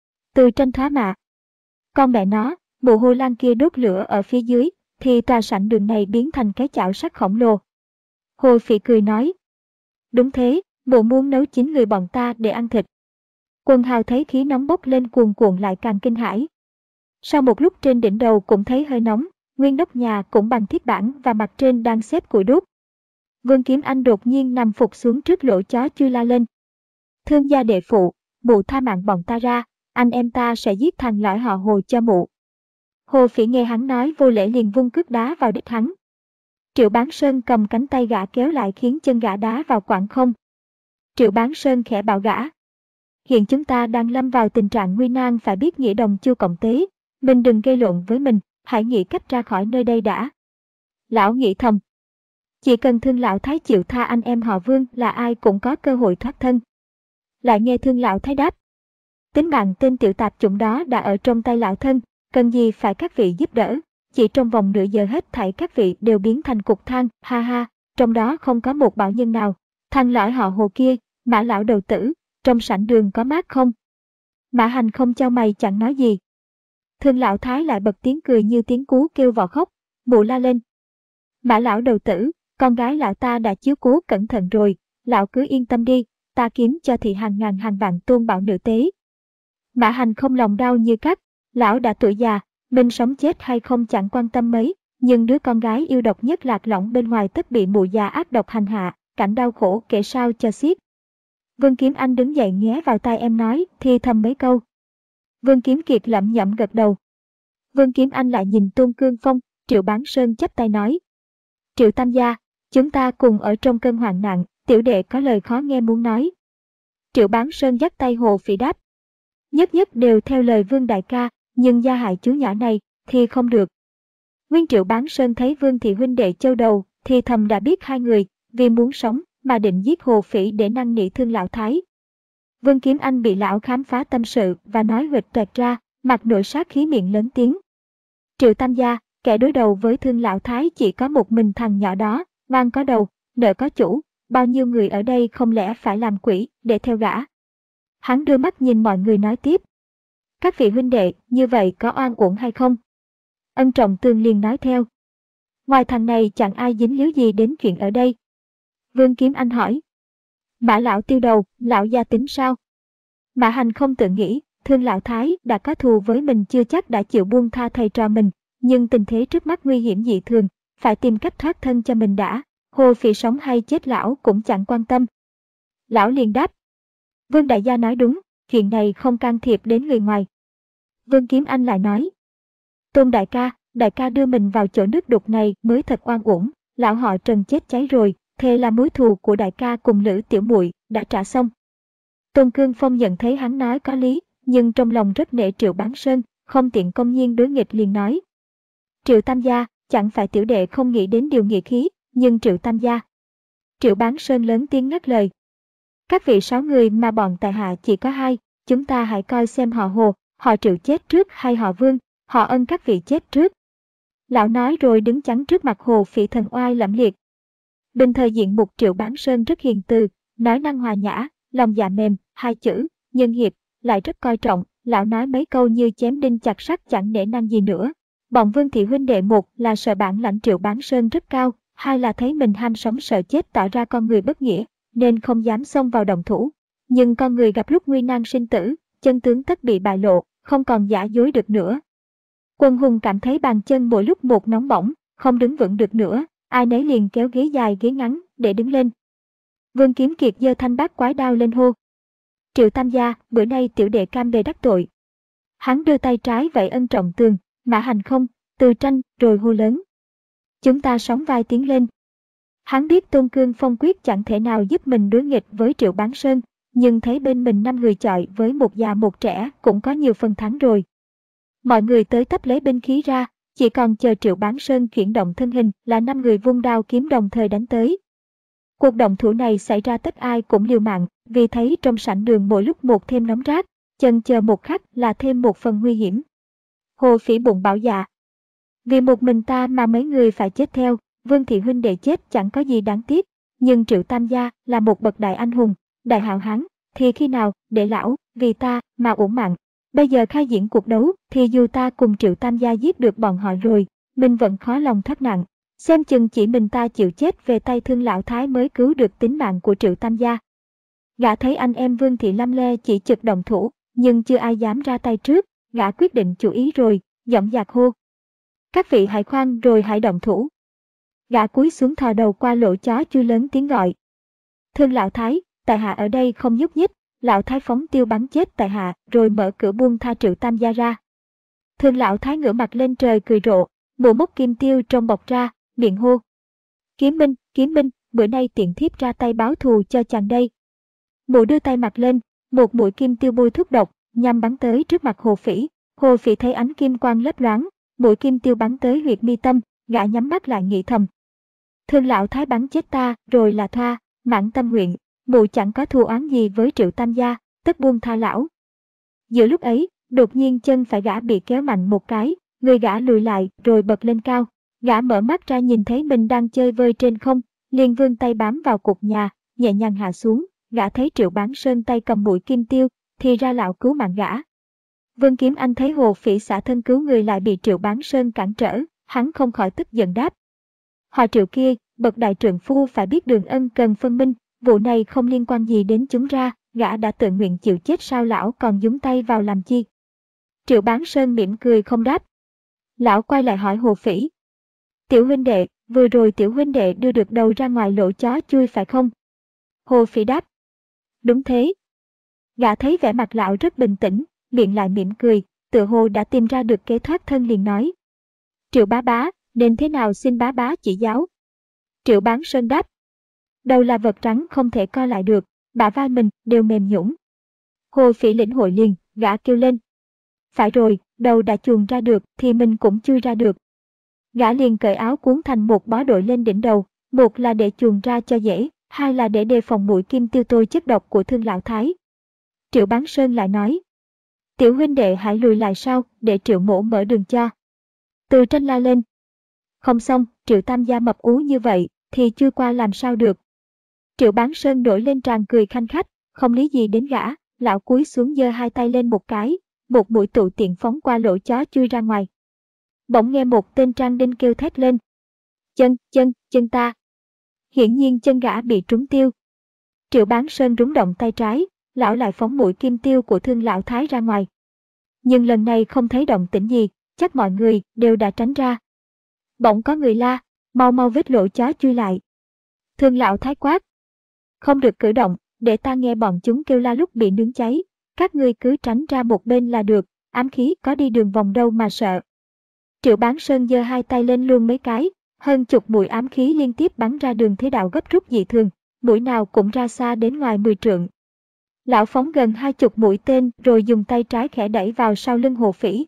Từ Tranh thoá mạ. Con mẹ nó, mụ Hồ Lan kia đốt lửa ở phía dưới, thì tòa sảnh đường này biến thành cái chảo sắt khổng lồ. Hồ Phỉ cười nói. Đúng thế, mụ muốn nấu chín người bọn ta để ăn thịt. Quần Hào thấy khí nóng bốc lên cuồn cuộn lại càng kinh hãi. Sau một lúc trên đỉnh đầu cũng thấy hơi nóng, nguyên nóc nhà cũng bằng thiết bản và mặt trên đang xếp củi đốt. Vương Kiếm Anh đột nhiên nằm phục xuống trước lỗ chó chui la lên. Thương gia đệ phụ, mụ tha mạng bọn ta ra, anh em ta sẽ giết thằng lõi họ Hồ cho mụ. Hồ Phỉ nghe hắn nói vô lễ liền vung cước đá vào đít hắn. Triệu Bán Sơn cầm cánh tay gã kéo lại khiến chân gã đá vào quảng không. Triệu Bán Sơn khẽ bảo gã. Hiện chúng ta đang lâm vào tình trạng nguy nan, phải biết nghĩa đồng chu cộng tế. Mình đừng gây lộn với mình, hãy nghĩ cách ra khỏi nơi đây đã. Lão nghĩ thầm. Chỉ cần Thương Lão Thái chịu tha anh em họ Vương là ai cũng có cơ hội thoát thân. Lại nghe Thương Lão Thái đáp. Tính mạng tên tiểu tạp chủng đó đã ở trong tay lão thân, cần gì phải các vị giúp đỡ. Chỉ trong vòng nửa giờ hết thảy các vị đều biến thành cục than, ha ha, trong đó không có một bảo nhân nào. Thằng lõi họ Hồ kia, Mã lão đầu tử, trong sảnh đường có mát không? Mã Hành không chau mày chẳng nói gì. Thương Lão Thái lại bật tiếng cười như tiếng cú kêu vò khóc, mụ la lên. Mã lão đầu tử, con gái lão ta đã chiếu cố cẩn thận rồi, lão cứ yên tâm đi, ta kiếm cho thị hàng ngàn hàng vạn tôn bảo nữ tế. Mã Hành không lòng đau như cắt, lão đã tuổi già, mình sống chết hay không chẳng quan tâm mấy, nhưng đứa con gái yêu độc nhất lạc lõng bên ngoài tất bị mụ già ác độc hành hạ, cảnh đau khổ kể sao cho xiết. Vương Kiếm Anh đứng dậy nghé vào tai em nói, thì thầm mấy câu. Vương Kiếm Kiệt lẩm nhẩm gật đầu. Vương Kiếm Anh lại nhìn Tôn Cương Phong, Triệu Bán Sơn chắp tay nói. Triệu Tam gia, chúng ta cùng ở trong cơn hoạn nạn, tiểu đệ có lời khó nghe muốn nói. Triệu Bán Sơn dắt tay Hồ Phỉ đáp. Nhất nhất đều theo lời Vương đại ca, nhưng gia hại chú nhỏ này thì không được. Nguyên Triệu Bán Sơn thấy Vương thị huynh đệ châu đầu thì thầm đã biết hai người vì muốn sống mà định giết Hồ Phỉ để năn nỉ Thương Lão Thái. Vương Kiếm Anh bị lão khám phá tâm sự và nói huỵch toẹt ra, mặt nổi sát khí miệng lớn tiếng. Triệu Tam gia, kẻ đối đầu với Thương Lão Thái chỉ có một mình thằng nhỏ đó, ngoan có đầu, nợ có chủ, bao nhiêu người ở đây không lẽ phải làm quỷ để theo gã. Hắn đưa mắt nhìn mọi người nói tiếp. Các vị huynh đệ, như vậy có oan uổng hay không? Ân Trọng Tường liền nói theo. Ngoài thằng này chẳng ai dính líu gì đến chuyện ở đây. Vương Kiếm Anh hỏi. Mã lão tiêu đầu, lão gia tính sao? Mã Hành không tự nghĩ, Thương Lão Thái đã có thù với mình chưa chắc đã chịu buông tha thầy trò mình, nhưng tình thế trước mắt nguy hiểm dị thường, phải tìm cách thoát thân cho mình đã. Hồ Phỉ sống hay chết lão cũng chẳng quan tâm. Lão liền đáp. Vương đại gia nói đúng, chuyện này không can thiệp đến người ngoài. Vương Kiếm Anh lại nói. Tôn đại ca, đại ca đưa mình vào chỗ nước đục này mới thật oan uổng, lão họ Trần chết cháy rồi, thế là mối thù của đại ca cùng Lữ tiểu muội đã trả xong. Tôn Cương Phong nhận thấy hắn nói có lý, nhưng trong lòng rất nể Triệu Bán Sơn, không tiện công nhiên đối nghịch liền nói. Triệu Tam gia, chẳng phải tiểu đệ không nghĩ đến điều nghĩa khí, nhưng Triệu Tam gia. Triệu Bán Sơn lớn tiếng ngắt lời. Các vị sáu người mà bọn tại hạ chỉ có hai, chúng ta hãy coi xem họ Hồ, họ Triệu chết trước hay họ Vương, họ Ân các vị chết trước. Lão nói rồi đứng chắn trước mặt Hồ Phỉ thần oai lẫm liệt. Bình thời diện mục Triệu Bán Sơn rất hiền từ, nói năng hòa nhã, lòng dạ mềm, hai chữ, nhân hiệp, lại rất coi trọng, lão nói mấy câu như chém đinh chặt sắt chẳng nể nang gì nữa. Bọn Vương thị huynh đệ một là sợ bản lãnh Triệu Bán Sơn rất cao, hai là thấy mình ham sống sợ chết tỏ ra con người bất nghĩa, nên không dám xông vào đồng thủ. Nhưng con người gặp lúc nguy nan sinh tử, chân tướng tất bị bại lộ, không còn giả dối được nữa. Quân hùng cảm thấy bàn chân mỗi lúc một nóng bỏng, không đứng vững được nữa, ai nấy liền kéo ghế dài ghế ngắn để đứng lên. Vương Kiếm Kiệt giơ thanh bát quái đao lên hô: Triệu Tam gia, bữa nay tiểu đệ cam bề đắc tội. Hắn đưa tay trái vẫy ân trọng tường, Mã Hành không, Từ Tranh, rồi hô lớn: Chúng ta sóng vai tiến lên. Hắn biết Tôn Cương Phong quyết chẳng thể nào giúp mình đối nghịch với Triệu Bán Sơn, nhưng thấy bên mình năm người chọi với một già một trẻ cũng có nhiều phần thắng rồi. Mọi người tới tấp lấy binh khí ra, chỉ còn chờ Triệu Bán Sơn chuyển động thân hình là năm người vung đao kiếm đồng thời đánh tới. Cuộc động thủ này xảy ra tất ai cũng liều mạng, vì thấy trong sảnh đường mỗi lúc một thêm nóng rát, chần chờ một khắc là thêm một phần nguy hiểm. Hồ Phỉ bụng bảo dạ: Vì một mình ta mà mấy người phải chết theo, Vương thị huynh đệ chết chẳng có gì đáng tiếc, nhưng Triệu Tam gia là một bậc đại anh hùng, đại hào hán, thì khi nào để lão vì ta mà uổng mạng. Bây giờ khai diễn cuộc đấu thì dù ta cùng Triệu Tam gia giết được bọn họ rồi, mình vẫn khó lòng thoát nạn. Xem chừng chỉ mình ta chịu chết về tay Thương lão thái mới cứu được tính mạng của Triệu Tam gia. Gã thấy anh em Vương thị lăm le chỉ chực động thủ, nhưng chưa ai dám ra tay trước, gã quyết định chủ ý rồi, giọng dạc hô: Các vị hãy khoan rồi hãy động thủ. Gã cúi xuống thò đầu qua lỗ chó chui lớn tiếng gọi: Thương lão thái, tại hạ ở đây không nhúc nhích. Lão thái phóng tiêu bắn chết tại hạ, rồi mở cửa buông tha Triệu Tam gia ra. Thương lão thái ngửa mặt lên trời cười rộ, mụ móc kim tiêu trong bọc ra, miệng hô: Kiếm binh, kiếm binh, bữa nay tiện thiếp ra tay báo thù cho chàng đây. Mụ đưa tay mặt lên, một mũi kim tiêu bôi thuốc độc, nhằm bắn tới trước mặt Hồ Phỉ. Hồ Phỉ thấy ánh kim quang lấp loáng, mũi kim tiêu bắn tới huyệt mi tâm, gã nhắm mắt lại nghĩ thầm: Thương lão thái bắn chết ta, rồi là thoa, mãn tâm nguyện. Mụ chẳng có thù oán gì với Triệu Tam gia, tất buông tha lão. Giữa lúc ấy, đột nhiên chân phải gã bị kéo mạnh một cái, người gã lùi lại rồi bật lên cao. Gã mở mắt ra nhìn thấy mình đang chơi vơi trên không, liền vươn tay bám vào cột nhà, nhẹ nhàng hạ xuống. Gã thấy Triệu Bán Sơn tay cầm mũi kim tiêu, thì ra lão cứu mạng gã. Vương Kiếm Anh thấy Hồ Phỉ xả thân cứu người lại bị Triệu Bán Sơn cản trở, hắn không khỏi tức giận đáp: Họ Triệu kia, bậc đại trượng phu phải biết đường ân cần phân minh. Vụ này không liên quan gì đến chúng ra, gã đã tự nguyện chịu chết sao lão còn nhúng tay vào làm chi? Triệu Bán Sơn mỉm cười không đáp. Lão quay lại hỏi Hồ Phỉ: Tiểu huynh đệ, vừa rồi tiểu huynh đệ đưa được đầu ra ngoài lỗ chó chui phải không? Hồ Phỉ đáp: Đúng thế. Gã thấy vẻ mặt lão rất bình tĩnh, miệng lại mỉm cười, tựa hồ đã tìm ra được kế thoát thân liền nói: Triệu bá bá, nên thế nào xin bá bá chỉ giáo? Triệu Bán Sơn đáp: Đầu là vật trắng không thể co lại được, bả vai mình đều mềm nhũn. Hồ Phỉ lĩnh hội liền, gã kêu lên: Phải rồi, đầu đã chuồn ra được thì mình cũng chui ra được. Gã liền cởi áo cuốn thành một bó đội lên đỉnh đầu, một là để chuồn ra cho dễ, hai là để đề phòng mũi kim tiêu tôi chất độc của Thương lão thái. Triệu Bán Sơn lại nói: Tiểu huynh đệ hãy lùi lại sau, để Triệu mỗ mở đường cho. Từ Tranh la lên: Không xong, Triệu Tam gia mập ú như vậy thì chui qua làm sao được. Triệu Bán Sơn nổi lên tràn cười khanh khách, không lý gì đến gã, lão cúi xuống giơ hai tay lên một cái, một mũi tụ tiện phóng qua lỗ chó chui ra ngoài. Bỗng nghe một tên Trang Đinh kêu thét lên: Chân, chân, chân ta. Hiển nhiên chân gã bị trúng tiêu. Triệu Bán Sơn rúng động tay trái, lão lại phóng mũi kim tiêu của Thương lão thái ra ngoài. Nhưng lần này không thấy động tĩnh gì, chắc mọi người đều đã tránh ra. Bỗng có người la: Mau mau vết lỗ chó chui lại. Thương lão thái quát: Không được cử động, để ta nghe bọn chúng kêu la lúc bị nướng cháy. Các ngươi cứ tránh ra một bên là được, ám khí có đi đường vòng đâu mà sợ. Triệu Bán Sơn giơ hai tay lên luôn mấy cái, hơn chục mũi ám khí liên tiếp bắn ra đường thế đạo gấp rút dị thường, mũi nào cũng ra xa đến ngoài mười trượng. Lão phóng gần hai chục mũi tên rồi dùng tay trái khẽ đẩy vào sau lưng Hồ Phỉ.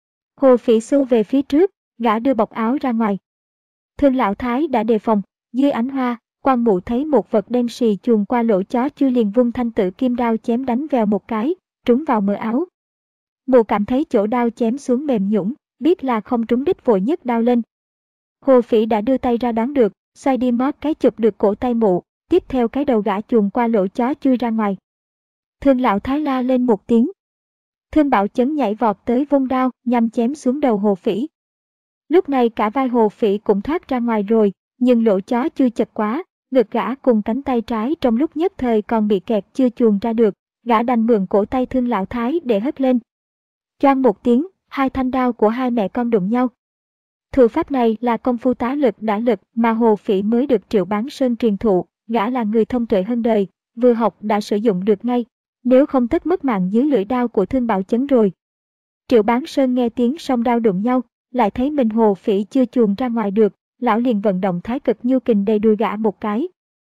Hồ Phỉ xô về phía trước, gã đưa bọc áo ra ngoài. Thương lão thái đã đề phòng, dưới ánh hoa, quan mụ thấy một vật đen xì chuồn qua lỗ chó chui liền vung thanh tử kim đao chém đánh vèo một cái, trúng vào mờ áo. Mụ cảm thấy chỗ đao chém xuống mềm nhũn, biết là không trúng đích vội nhấc đao lên. Hồ Phỉ đã đưa tay ra đoán được, xoay đi mót cái chụp được cổ tay mụ, tiếp theo cái đầu gã chuồn qua lỗ chó chui ra ngoài. Thương lão thái la lên một tiếng. Thương Bảo Chấn nhảy vọt tới vung đao nhằm chém xuống đầu Hồ Phỉ. Lúc này cả vai Hồ Phỉ cũng thoát ra ngoài rồi, nhưng lỗ chó chui chật quá, ngực gã cùng cánh tay trái trong lúc nhất thời còn bị kẹt chưa chuồn ra được, gã đành mượn cổ tay Thương lão thái để hất lên. Choang một tiếng, hai thanh đao của hai mẹ con đụng nhau. Thủ pháp này là công phu tá lực đả lực mà Hồ Phỉ mới được Triệu Bán Sơn truyền thụ, gã là người thông tuệ hơn đời, vừa học đã sử dụng được ngay, nếu không tất mất mạng dưới lưỡi đao của Thương Bảo Chấn rồi. Triệu Bán Sơn nghe tiếng song đao đụng nhau, lại thấy mình Hồ Phỉ chưa chuồn ra ngoài được, lão liền vận động thái cực nhu kình đầy đuôi gã một cái.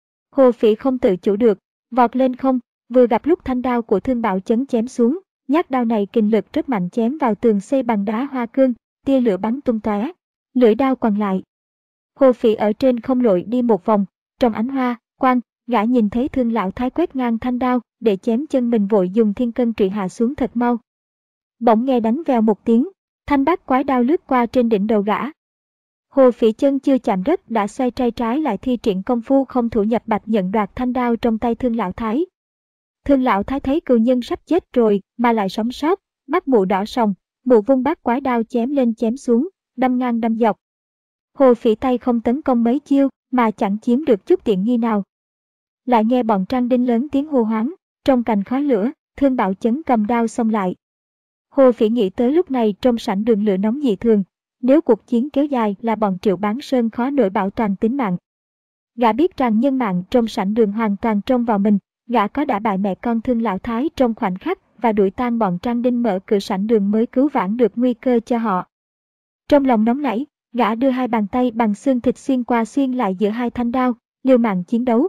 Hồ Phỉ không tự chủ được, vọt lên không, vừa gặp lúc thanh đao của Thương Bảo Chấn chém xuống, nhát đao này kình lực rất mạnh chém vào tường xây bằng đá hoa cương, tia lửa bắn tung tóe, lưỡi đao quằn lại. Hồ Phỉ ở trên không lội đi một vòng, trong ánh hoa, quang, gã nhìn thấy Thương lão thái quét ngang thanh đao, để chém chân mình vội dùng thiên cân trị hạ xuống thật mau. Bỗng nghe đánh vèo một tiếng, thanh bát quái đao lướt qua trên đỉnh đầu gã. Hồ Phỉ chân chưa chạm đất đã xoay trai trái lại thi triển công phu không thủ nhập bạch nhận đoạt thanh đao trong tay Thương lão thái. Thương lão thái thấy cừu nhân sắp chết rồi mà lại sống sót, mắt mụ đỏ sòng, mụ vung bát quái đao chém lên chém xuống, đâm ngang đâm dọc. Hồ Phỉ tay không tấn công mấy chiêu mà chẳng chiếm được chút tiện nghi nào. Lại nghe bọn Trang Đinh lớn tiếng hô hoáng, trong cành khói lửa, Thương Bảo Chấn cầm đao xông lại. Hồ Phỉ nghĩ tới lúc này trong sảnh đường lửa nóng dị thường, nếu cuộc chiến kéo dài là bọn Triệu Bán Sơn khó nổi bảo toàn tính mạng. Gã biết rằng nhân mạng trong sảnh đường hoàn toàn trông vào mình, gã có đã bại mẹ con Thương lão thái trong khoảnh khắc và đuổi tan bọn Trang Đinh mở cửa sảnh đường mới cứu vãn được nguy cơ cho họ. Trong lòng nóng nảy, gã đưa hai bàn tay bằng xương thịt xuyên qua xuyên lại giữa hai thanh đao, liều mạng chiến đấu.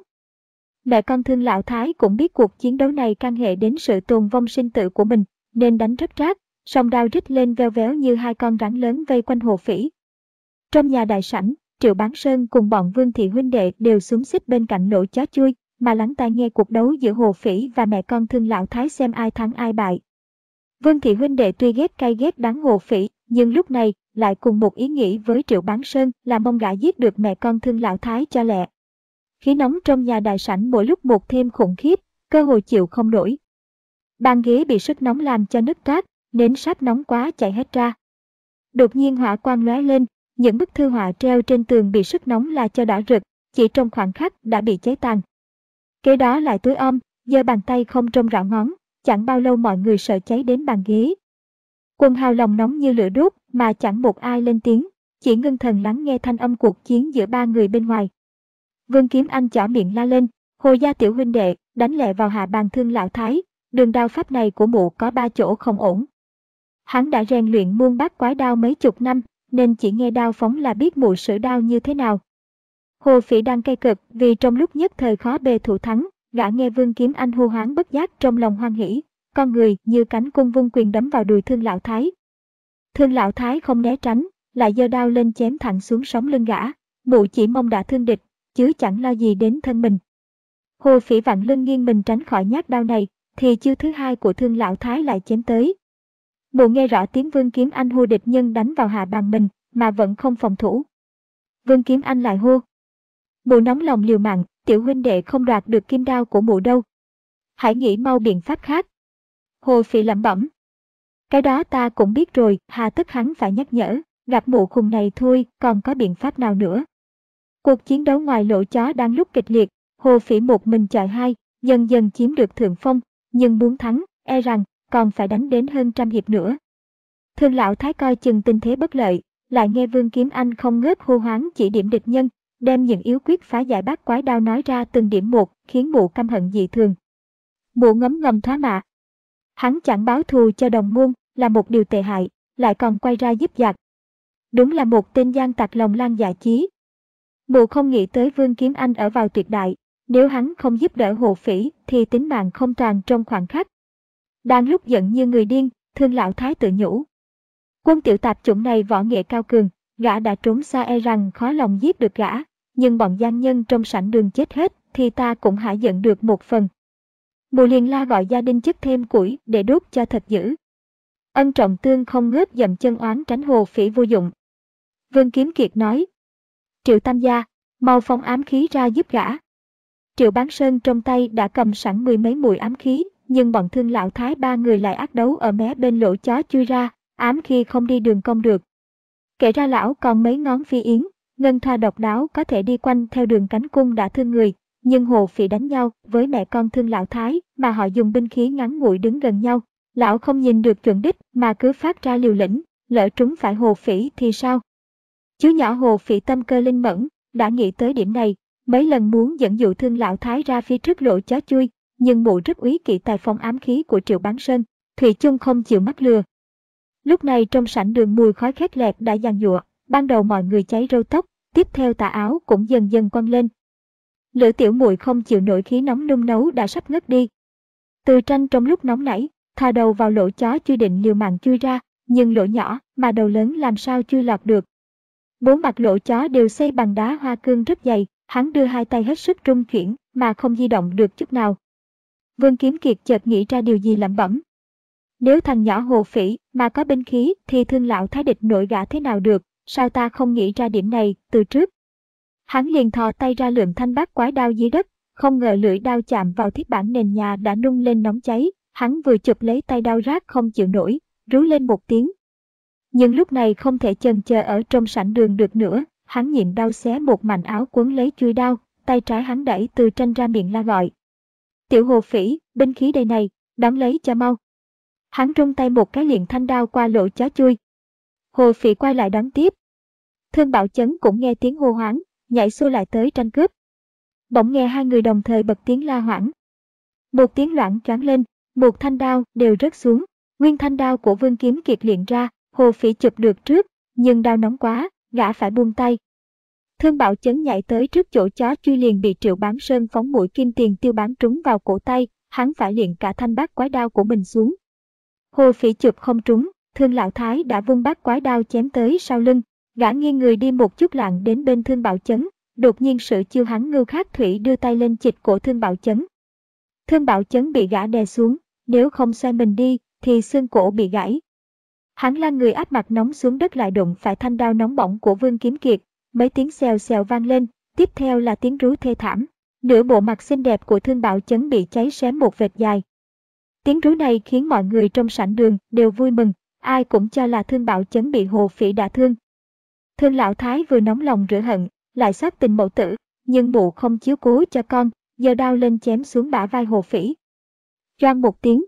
Mẹ con Thương lão thái cũng biết cuộc chiến đấu này can hệ đến sự tồn vong sinh tử của mình, nên đánh rất rát, song đao rít lên veo véo như hai con rắn lớn vây quanh Hồ Phỉ. Trong nhà đại sảnh, Triệu Bán Sơn cùng bọn Vương thị huynh đệ đều xúm xít bên cạnh lỗ chó chui, mà lắng tai nghe cuộc đấu giữa Hồ Phỉ và mẹ con Thương lão thái xem ai thắng ai bại. Vương thị huynh đệ tuy ghét cay ghét đắng Hồ Phỉ, nhưng lúc này lại cùng một ý nghĩ với Triệu Bán Sơn là mong gã giết được mẹ con Thương lão thái cho lẹ. Khí nóng trong nhà đại sảnh mỗi lúc một thêm khủng khiếp, cơ hội chịu không nổi. Bàn ghế bị sức nóng làm cho nứt toát, nến sáp nóng quá chảy hết ra. Đột nhiên hỏa quang lóe lên, những bức thư họa treo trên tường bị sức nóng là cho đỏ rực, chỉ trong khoảng khắc đã bị cháy tàn. Kế đó lại tối om, giơ bàn tay không trông rõ ngón, chẳng bao lâu mọi người sợ cháy đến bàn ghế. Quần hào lòng nóng như lửa đốt mà chẳng một ai lên tiếng, chỉ ngưng thần lắng nghe thanh âm cuộc chiến giữa ba người bên ngoài. Vương Kiếm Anh chỏ miệng la lên, Hồ gia tiểu huynh đệ, đánh lẹ vào hạ bàn Thương lão thái, đường đao pháp này của mụ có ba chỗ không ổn. Hắn đã rèn luyện muôn bát quái đao mấy chục năm, nên chỉ nghe đao phóng là biết mụ sử đao như thế nào. Hồ Phỉ đang cay cực vì trong lúc nhất thời khó bề thủ thắng, gã nghe Vương Kiếm Anh hô hoáng bất giác trong lòng hoan hỉ, con người như cánh cung vung quyền đấm vào đùi Thương lão thái. Thương lão thái không né tránh, lại giơ đao lên chém thẳng xuống sống lưng gã, mụ chỉ mong đã thương địch, chứ chẳng lo gì đến thân mình. Hồ Phỉ vặn lưng nghiêng mình tránh khỏi nhát đao này, thì chiêu thứ hai của Thương lão thái lại chém tới. Mụ nghe rõ tiếng Vương Kiếm Anh hô địch nhân đánh vào hạ bàn mình, mà vẫn không phòng thủ. Vương Kiếm Anh lại hô. Mụ nóng lòng liều mạng, tiểu huynh đệ không đoạt được kim đao của mụ đâu. Hãy nghĩ mau biện pháp khác. Hồ Phỉ lẩm bẩm. Cái đó ta cũng biết rồi, hà tất hắn phải nhắc nhở, gặp mụ khùng này thôi, còn có biện pháp nào nữa. Cuộc chiến đấu ngoài lỗ chó đang lúc kịch liệt, Hồ Phỉ một mình chọi hai, dần dần chiếm được thượng phong, nhưng muốn thắng, e rằng còn phải đánh đến hơn trăm hiệp nữa. Thương lão thái coi chừng tình thế bất lợi, lại nghe Vương Kiếm Anh không ngớt hô hoáng chỉ điểm địch nhân, đem những yếu quyết phá giải bát quái đao nói ra từng điểm một, khiến mụ căm hận dị thường. Mụ ngấm ngầm thoá mạ. Hắn chẳng báo thù cho đồng môn là một điều tệ hại, lại còn quay ra giúp giặc. Đúng là một tên gian tặc lòng lan dạ chí. Mụ không nghĩ tới Vương Kiếm Anh ở vào tuyệt đại, nếu hắn không giúp đỡ Hồ Phỉ thì tính mạng không toàn trong khoảng khắc. Đang lúc giận như người điên, Thương lão thái tự nhủ. Quân tiểu tạp chủng này võ nghệ cao cường, gã đã trốn xa e rằng khó lòng giết được gã, nhưng bọn gian nhân trong sảnh đường chết hết thì ta cũng hả giận được một phần. Mụ liền la gọi gia đình chất thêm củi để đốt cho thật dữ. Ân Trọng Tương không ngớt dậm chân oán tránh Hồ Phỉ vô dụng. Vương Kiếm Kiệt nói. Triệu Tam gia, mau phóng ám khí ra giúp gã. Triệu Bán Sơn trong tay đã cầm sẵn mười mấy mũi ám khí, nhưng bọn Thương lão thái ba người lại ác đấu ở mé bên lỗ chó chui ra, ám khi không đi đường cong được. Kể ra lão còn mấy ngón phi yến, ngân thoa độc đáo có thể đi quanh theo đường cánh cung đã thương người, nhưng Hồ Phỉ đánh nhau với mẹ con Thương lão thái mà họ dùng binh khí ngắn ngủi đứng gần nhau, lão không nhìn được chuẩn đích mà cứ phát ra liều lĩnh, lỡ trúng phải Hồ Phỉ thì sao? Chú nhỏ Hồ Phỉ tâm cơ linh mẫn, đã nghĩ tới điểm này, mấy lần muốn dẫn dụ Thương lão thái ra phía trước lỗ chó chui, nhưng mụ rất úy kỵ tài phong ám khí của Triệu Bán Sơn, thủy chung không chịu mắc lừa. Lúc này trong sảnh đường mùi khói khét lẹt đã giàn giụa, ban đầu mọi người cháy râu tóc, tiếp theo tà áo cũng dần dần quăng lên. Lữ Tiểu Muội không chịu nổi khí nóng nung nấu đã sắp ngất đi. Từ Tranh trong lúc nóng nảy, thò đầu vào lỗ chó chui định liều mạng chui ra, nhưng lỗ nhỏ mà đầu lớn làm sao chui lọt được. Bốn mặt lỗ chó đều xây bằng đá hoa cương rất dày, hắn đưa hai tay hết sức rung chuyển mà không di động được chút nào. Vương Kiếm Kiệt chợt nghĩ ra điều gì lẩm bẩm. Nếu thằng nhỏ Hồ Phỉ mà có binh khí thì Thương lão thái địch nổi gã thế nào được, sao ta không nghĩ ra điểm này từ trước. Hắn liền thò tay ra lượm thanh bát quái đao dưới đất, không ngờ lưỡi đao chạm vào thiết bản nền nhà đã nung lên nóng cháy, hắn vừa chụp lấy tay đao rát không chịu nổi, rú lên một tiếng. Nhưng lúc này không thể chần chờ ở trong sảnh đường được nữa, hắn nhịn đau xé một mảnh áo quấn lấy chuôi đao, tay trái hắn đẩy Từ Tranh ra miệng la gọi. Tiểu Hồ Phỉ, binh khí đây này, đón lấy cho mau. Hắn rung tay một cái liền thanh đao qua lỗ chó chui. Hồ Phỉ quay lại đón tiếp. Thương Bảo Chấn cũng nghe tiếng hô hoáng, nhảy xô lại tới tranh cướp. Bỗng nghe hai người đồng thời bật tiếng la hoảng. Một tiếng loảng choáng lên, một thanh đao đều rớt xuống, nguyên thanh đao của Vương Kiếm Kiệt liền ra, Hồ Phỉ chụp được trước, nhưng đao nóng quá, gã phải buông tay. Thương Bảo Chấn nhảy tới trước chỗ chó chui liền bị Triệu Bán Sơn phóng mũi kim tiền tiêu bán trúng vào cổ tay, hắn phải liền cả thanh bát quái đao của mình xuống. Hồ Phỉ chụp không trúng, Thương lão thái đã vung bát quái đao chém tới sau lưng, gã nghiêng người đi một chút lạng đến bên Thương Bảo Chấn, đột nhiên sự chiêu hắn ngưu khát thủy đưa tay lên chịch cổ Thương Bảo Chấn. Thương Bảo Chấn bị gã đè xuống, nếu không xoay mình đi thì xương cổ bị gãy. Hắn lăn người áp mặt nóng xuống đất lại đụng phải thanh đao nóng bỏng của Vương Kiếm Kiệt, mấy tiếng xèo xèo vang lên, tiếp theo là tiếng rú thê thảm. Nửa bộ mặt xinh đẹp của Thương Bảo Chấn bị cháy xém một vệt dài. Tiếng rú này khiến mọi người trong sảnh đường đều vui mừng, ai cũng cho là Thương Bảo Chấn bị Hồ Phỉ đả thương. Thương lão thái vừa nóng lòng rửa hận, lại xót tình mẫu tử, nhưng mụ không chiếu cố cho con, giơ đao lên chém xuống bả vai Hồ Phỉ. Choang một tiếng.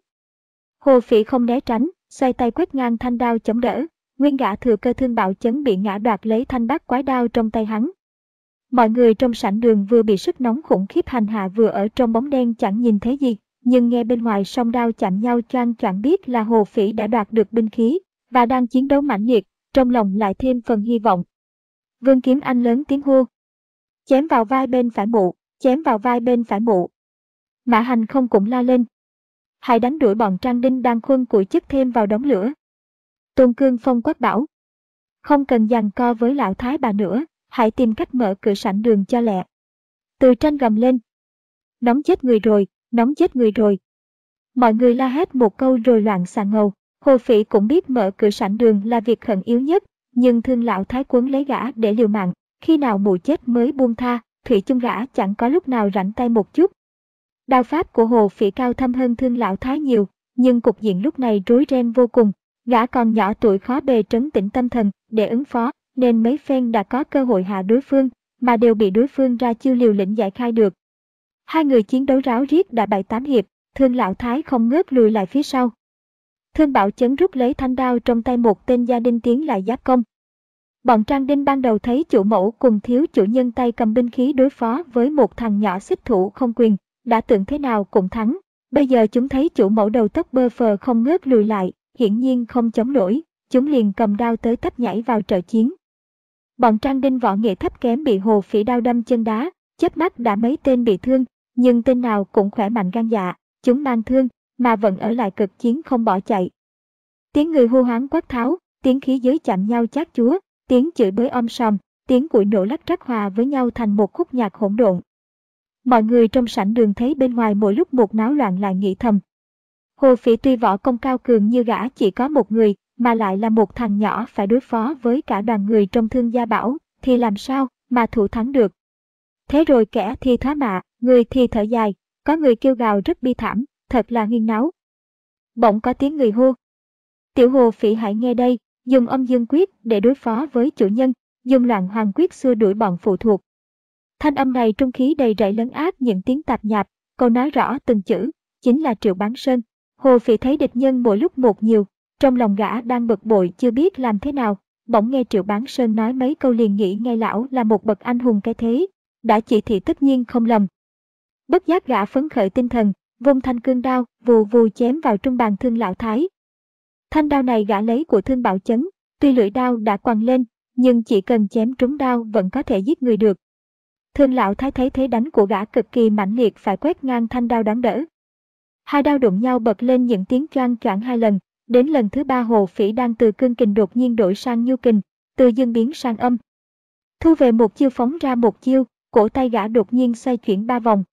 Hồ Phỉ không né tránh, xoay tay quét ngang thanh đao chống đỡ, nguyên gã thừa cơ Thương Bảo Chấn bị ngã đoạt lấy thanh bát quái đao trong tay hắn. Mọi người trong sảnh đường vừa bị sức nóng khủng khiếp hành hạ vừa ở trong bóng đen chẳng nhìn thấy gì, nhưng nghe bên ngoài song đao chạm nhau choang choạng biết là Hồ Phỉ đã đoạt được binh khí và đang chiến đấu mãnh liệt, trong lòng lại thêm phần hy vọng. Vương Kiếm Anh lớn tiếng hô. Chém vào vai bên phải mụ, chém vào vai bên phải mụ. Mã Hành không cũng la lên. Hãy đánh đuổi bọn Trang Đinh đang khuân củi chất thêm vào đống lửa. Tôn Cương Phong quát bảo. Không cần giằng co với lão thái bà nữa, hãy tìm cách mở cửa sảnh đường cho lẹ. Từ Tranh gầm lên. Nóng chết người rồi, nóng chết người rồi. Mọi người la hét một câu rồi loạn xà ngầu. Hồ Phỉ cũng biết mở cửa sảnh đường là việc khẩn yếu nhất, nhưng Thương lão thái quấn lấy gã để liều mạng, khi nào mụ chết mới buông tha, thủy chung gã chẳng có lúc nào rảnh tay một chút. Đao pháp của Hồ Phỉ cao thâm hơn Thương lão thái nhiều, nhưng cục diện lúc này rối ren vô cùng, gã còn nhỏ tuổi khó bề trấn tĩnh tâm thần để ứng phó, nên mấy phen đã có cơ hội hạ đối phương, mà đều bị đối phương ra chiêu liều lĩnh giải khai được. Hai người chiến đấu ráo riết đã bảy tám hiệp, Thương lão thái không ngớt lùi lại phía sau. Thương Bảo Chấn rút lấy thanh đao trong tay một tên gia đình tiến lại giáp công. Bọn Trang Đinh ban đầu thấy chủ mẫu cùng thiếu chủ nhân tay cầm binh khí đối phó với một thằng nhỏ xích thủ không quyền, đã tưởng thế nào cũng thắng. Bây giờ chúng thấy chủ mẫu đầu tóc bơ phờ không ngớt lùi lại, hiển nhiên không chống nổi, chúng liền cầm đao tới tấp nhảy vào trợ chiến. Bọn Trang Đinh võ nghệ thấp kém bị Hồ Phỉ đao đâm chân đá, chớp mắt đã mấy tên bị thương, nhưng tên nào cũng khỏe mạnh gan dạ, chúng mang thương mà vẫn ở lại cực chiến không bỏ chạy. Tiếng người hô hoáng quát tháo, tiếng khí giới chạm nhau chát chúa, tiếng chửi bới om sòm, tiếng củi nổ lắc rắc hòa với nhau thành một khúc nhạc hỗn độn. Mọi người trong sảnh đường thấy bên ngoài mỗi lúc một náo loạn lại nghĩ thầm. Hồ Phỉ tuy võ công cao cường như gã chỉ có một người, mà lại là một thằng nhỏ phải đối phó với cả đoàn người trong Thương gia bảo, thì làm sao mà thủ thắng được. Thế rồi kẻ thì thoá mạ, người thì thở dài, có người kêu gào rất bi thảm, thật là huyên náo. Bỗng có tiếng người hô. Tiểu Hồ Phỉ hãy nghe đây, dùng âm dương quyết để đối phó với chủ nhân, dùng loạn hoàng quyết xua đuổi bọn phụ thuộc. Thanh âm này trung khí đầy rẫy lấn át những tiếng tạp nhạp, câu nói rõ từng chữ, chính là Triệu Bán Sơn. Hồ Phỉ thấy địch nhân mỗi lúc một nhiều, trong lòng gã đang bực bội chưa biết làm thế nào, bỗng nghe Triệu Bán Sơn nói mấy câu liền nghĩ ngay lão là một bậc anh hùng cái thế, đã chỉ thị tất nhiên không lầm. Bất giác gã phấn khởi tinh thần, vung thanh cương đao, vù vù chém vào trung bàn Thương Lão Thái. Thanh đao này gã lấy của Thương Bảo Chấn, tuy lưỡi đao đã quằn lên, nhưng chỉ cần chém trúng đao vẫn có thể giết người được. Thương Lão Thái thấy thế đánh của gã cực kỳ mãnh liệt phải quét ngang thanh đao đón đỡ. Hai đao đụng nhau bật lên những tiếng choang choảng hai lần, đến lần thứ ba Hồ Phỉ đang từ cương kình đột nhiên đổi sang nhu kình, từ dương biến sang âm. Thu về một chiêu phóng ra một chiêu, cổ tay gã đột nhiên xoay chuyển ba vòng.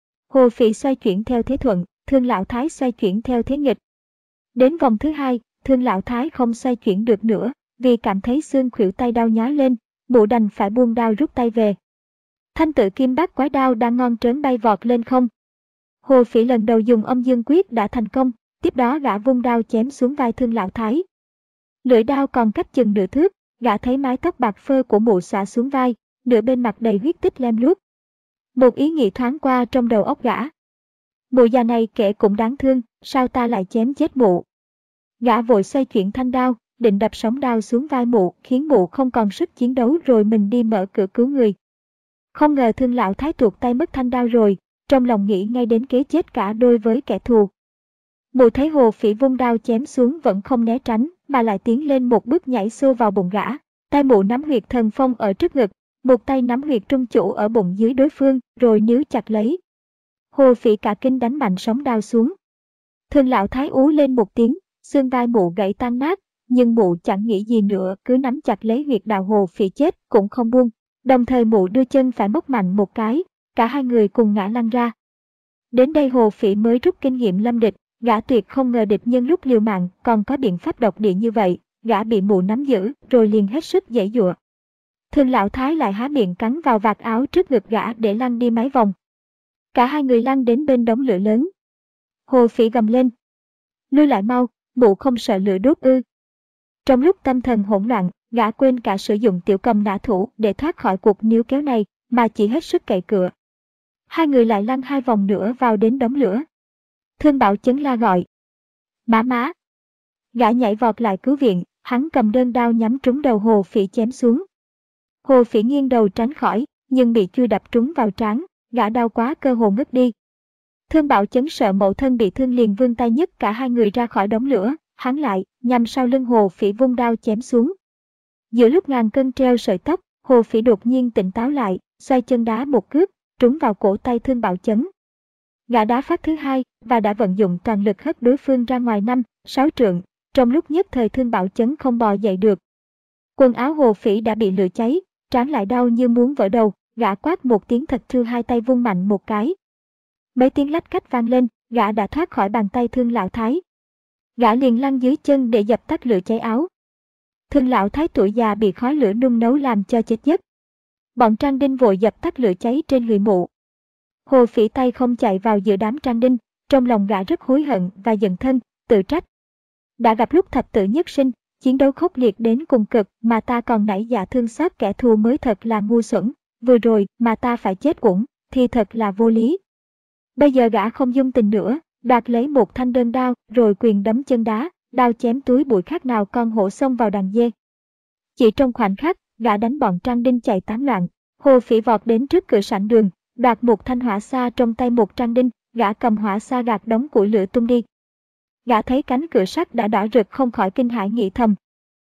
Hồ Phỉ xoay chuyển theo thế thuận, Thương Lão Thái xoay chuyển theo thế nghịch. Đến vòng thứ hai, Thương Lão Thái không xoay chuyển được nữa, vì cảm thấy xương khuỷu tay đau nhói lên, mụ đành phải buông đao rút tay về. Thanh Tự Kim Bát Quái đao đang ngon trớn bay vọt lên không. Hồ Phỉ lần đầu dùng âm dương quyết đã thành công, tiếp đó gã vung đao chém xuống vai Thương Lão Thái. Lưỡi đao còn cách chừng nửa thước, gã thấy mái tóc bạc phơ của mụ xõa xuống vai, nửa bên mặt đầy huyết tích lem luốc. Một ý nghĩ thoáng qua trong đầu óc gã. Mụ già này kể cũng đáng thương, sao ta lại chém chết mụ? Gã vội xoay chuyển thanh đao, định đập sóng đao xuống vai mụ, khiến mụ không còn sức chiến đấu rồi mình đi mở cửa cứu người. Không ngờ Thương Lão Thái tuột tay mất thanh đao rồi, trong lòng nghĩ ngay đến kế chết cả đôi với kẻ thù. Mụ thấy Hồ Phỉ vung đao chém xuống vẫn không né tránh, mà lại tiến lên một bước nhảy xô vào bụng gã. Tay mụ nắm huyệt thần phong ở trước ngực, một tay nắm huyệt trung chủ ở bụng dưới đối phương, rồi níu chặt lấy. Hồ Phỉ cả kinh đánh mạnh sóng đao xuống. Thương Lão Thái ú lên một tiếng, xương vai mụ gãy tan nát, nhưng mụ chẳng nghĩ gì nữa, cứ nắm chặt lấy huyệt đạo Hồ Phỉ chết cũng không buông. Đồng thời mụ đưa chân phải móc mạnh một cái, cả hai người cùng ngã lăn ra. Đến đây Hồ Phỉ mới rút kinh nghiệm lâm địch, gã tuyệt không ngờ địch nhân lúc liều mạng còn có biện pháp độc địa như vậy, gã bị mụ nắm giữ rồi liền hết sức giãy giụa. Thương Lão Thái lại há miệng cắn vào vạt áo trước ngực gã để lăn đi mấy vòng. Cả hai người lăn đến bên đống lửa lớn. Hồ Phỉ gầm lên: "Lui lại mau, mụ không sợ lửa đốt ư?" Trong lúc tâm thần hỗn loạn, gã quên cả sử dụng tiểu cầm nã thủ để thoát khỏi cuộc níu kéo này, mà chỉ hết sức cậy cựa. Hai người lại lăn hai vòng nữa vào đến đống lửa. Thương Bảo Chấn la gọi: "Má má!" Gã nhảy vọt lại cứu viện, hắn cầm đơn đao nhắm trúng đầu Hồ Phỉ chém xuống. Hồ Phỉ nghiêng đầu tránh khỏi, nhưng bị chui đập trúng vào trán, gã đau quá cơ hồ ngất đi. Thương Bảo Chấn sợ mẫu thân bị thương liền vươn tay nhấc cả hai người ra khỏi đống lửa, hắn lại nhằm sau lưng Hồ Phỉ vung đao chém xuống. Giữa lúc ngàn cân treo sợi tóc, Hồ Phỉ đột nhiên tỉnh táo lại, xoay chân đá một cước, trúng vào cổ tay Thương Bảo Chấn. Gã đá phát thứ hai và đã vận dụng toàn lực hất đối phương ra ngoài năm, sáu trượng, trong lúc nhất thời Thương Bảo Chấn không bò dậy được. Quần áo Hồ Phỉ đã bị lửa cháy, trán lại đau như muốn vỡ đầu, gã quát một tiếng thật thưa hai tay vung mạnh một cái. Mấy tiếng lách cách vang lên, gã đã thoát khỏi bàn tay Thương Lão Thái. Gã liền lăn dưới chân để dập tắt lửa cháy áo. Thương Lão Thái tuổi già bị khói lửa nung nấu làm cho chết giấc. Bọn Trang Đinh vội dập tắt lửa cháy trên người mụ. Hồ Phỉ tay không chạy vào giữa đám Trang Đinh, trong lòng gã rất hối hận và giận thân, tự trách. Đã gặp lúc thập tử nhất sinh, chiến đấu khốc liệt đến cùng cực mà ta còn nảy dạ thương xót kẻ thù mới thật là ngu xuẩn, vừa rồi mà ta phải chết uổng, thì thật là vô lý. Bây giờ gã không dung tình nữa, đoạt lấy một thanh đơn đao rồi quyền đấm chân đá, đao chém túi bụi khác nào con hổ xông vào đàn dê. Chỉ trong khoảnh khắc, gã đánh bọn Trang Đinh chạy tán loạn. Hồ Phỉ vọt đến trước cửa sảnh đường, đoạt một thanh hỏa xa trong tay một Trang Đinh, gã cầm hỏa xa gạt đống củi lửa tung đi. Gã thấy cánh cửa sắt đã đỏ rực không khỏi kinh hãi nghĩ thầm: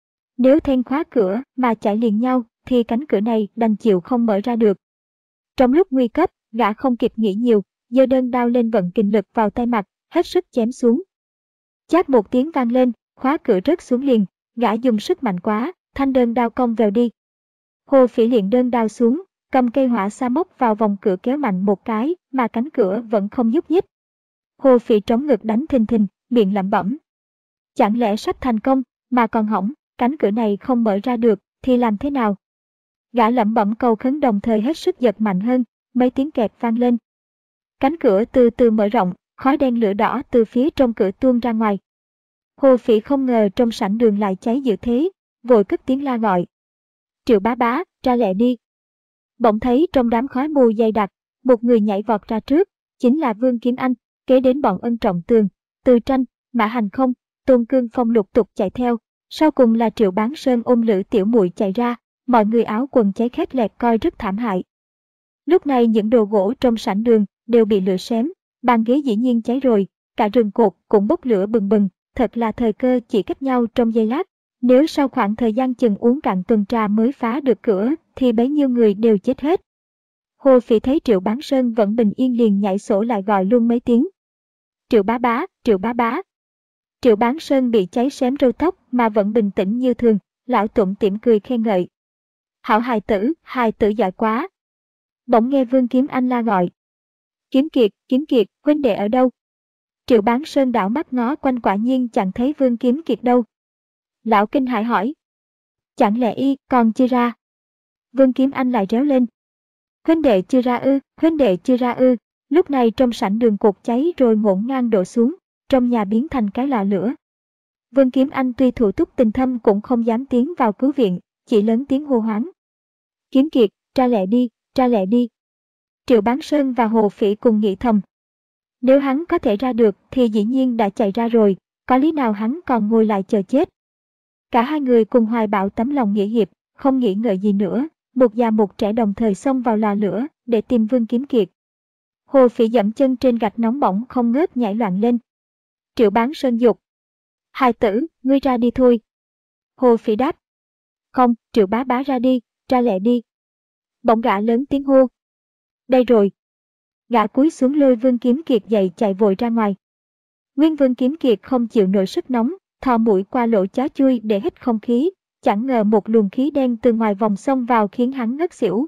nếu then khóa cửa mà chạy liền nhau thì cánh cửa này đành chịu không mở ra được. Trong lúc nguy cấp, gã không kịp nghĩ nhiều, giơ đơn đao lên vận kình lực vào tay mặt, hết sức chém xuống. Chát một tiếng vang lên, khóa cửa rớt xuống liền, gã dùng sức mạnh quá, thanh đơn đao cong vèo đi. Hồ Phỉ liền đơn đao xuống, cầm cây hỏa sa móc vào vòng cửa kéo mạnh một cái mà cánh cửa vẫn không nhúc nhích. Hồ Phỉ trống ngực đánh thình thình, miệng lẩm bẩm: chẳng lẽ sắp thành công mà còn hỏng, cánh cửa này không mở ra được thì làm thế nào? Gã lẩm bẩm cầu khấn đồng thời hết sức giật mạnh hơn, mấy tiếng kẹt vang lên. Cánh cửa từ từ mở rộng, khói đen lửa đỏ từ phía trong cửa tuôn ra ngoài. Hồ Phỉ không ngờ trong sảnh đường lại cháy dữ thế, vội cất tiếng la gọi: Triệu bá bá, ra lẹ đi. Bỗng thấy trong đám khói mù dày đặc, một người nhảy vọt ra trước, chính là Vương Kiếm Anh, kế đến bọn Ân Trọng Tường, Từ Tranh, Mã Hành Không, Tôn Cương Phong lục tục chạy theo, Sau cùng là Triệu Bán Sơn ôm Lữ Tiểu Muội chạy ra, mọi người áo quần cháy khét lẹt coi rất thảm hại. Lúc này những đồ gỗ trong sảnh đường đều bị lửa xém, bàn ghế dĩ nhiên cháy rồi, cả rừng cột cũng bốc lửa bừng bừng, thật là thời cơ chỉ cách nhau trong giây lát. Nếu sau khoảng thời gian chừng uống cạn tuần trà mới phá được cửa, thì bấy nhiêu người đều chết hết. Hồ Phỉ thấy Triệu Bán Sơn vẫn bình yên liền nhảy sổ lại gọi luôn mấy tiếng. Triệu bá bá, Triệu bá bá. Triệu Bán Sơn bị cháy xém râu tóc mà vẫn bình tĩnh như thường, lão tủm tỉm cười khen ngợi. Hảo hài tử, hài tử giỏi quá. Bỗng nghe Vương Kiếm Anh la gọi. Kiếm Kiệt, Kiếm Kiệt, huynh đệ ở đâu? Triệu Bán Sơn đảo mắt ngó quanh quả nhiên chẳng thấy Vương Kiếm Kiệt đâu. Lão kinh hãi hỏi. Chẳng lẽ y còn chưa ra? Vương Kiếm Anh lại réo lên. Huynh đệ chưa ra ư, huynh đệ chưa ra ư. Lúc này trong sảnh đường cột cháy rồi ngổn ngang đổ xuống, trong nhà biến thành cái lò lửa. Vương Kiếm Anh tuy thủ túc tình thâm cũng không dám tiến vào cứu viện, chỉ lớn tiếng hô hoáng. Kiếm Kiệt, ra lẹ đi, ra lẹ đi. Triệu Bán Sơn và Hồ Phỉ cùng nghĩ thầm. Nếu hắn có thể ra được thì dĩ nhiên đã chạy ra rồi, có lý nào hắn còn ngồi lại chờ chết. Cả hai người cùng hoài bão tấm lòng nghĩa hiệp, không nghĩ ngợi gì nữa, một già một trẻ đồng thời xông vào lò lửa để tìm Vương Kiếm Kiệt. Hồ Phỉ dẫm chân trên gạch nóng bỏng không ngớt nhảy loạn lên. Triệu Bán Sơn dục. Hài tử, ngươi ra đi thôi. Hồ Phỉ đáp. Không, Triệu bá bá ra đi, ra lẹ đi. Bỗng gã lớn tiếng hô. Đây rồi. Gã cúi xuống lôi Vương Kiếm Kiệt dậy chạy vội ra ngoài. Nguyên Vương Kiếm Kiệt không chịu nổi sức nóng, thò mũi qua lỗ chó chui để hít không khí, chẳng ngờ một luồng khí đen từ ngoài vòng xông vào khiến hắn ngất xỉu.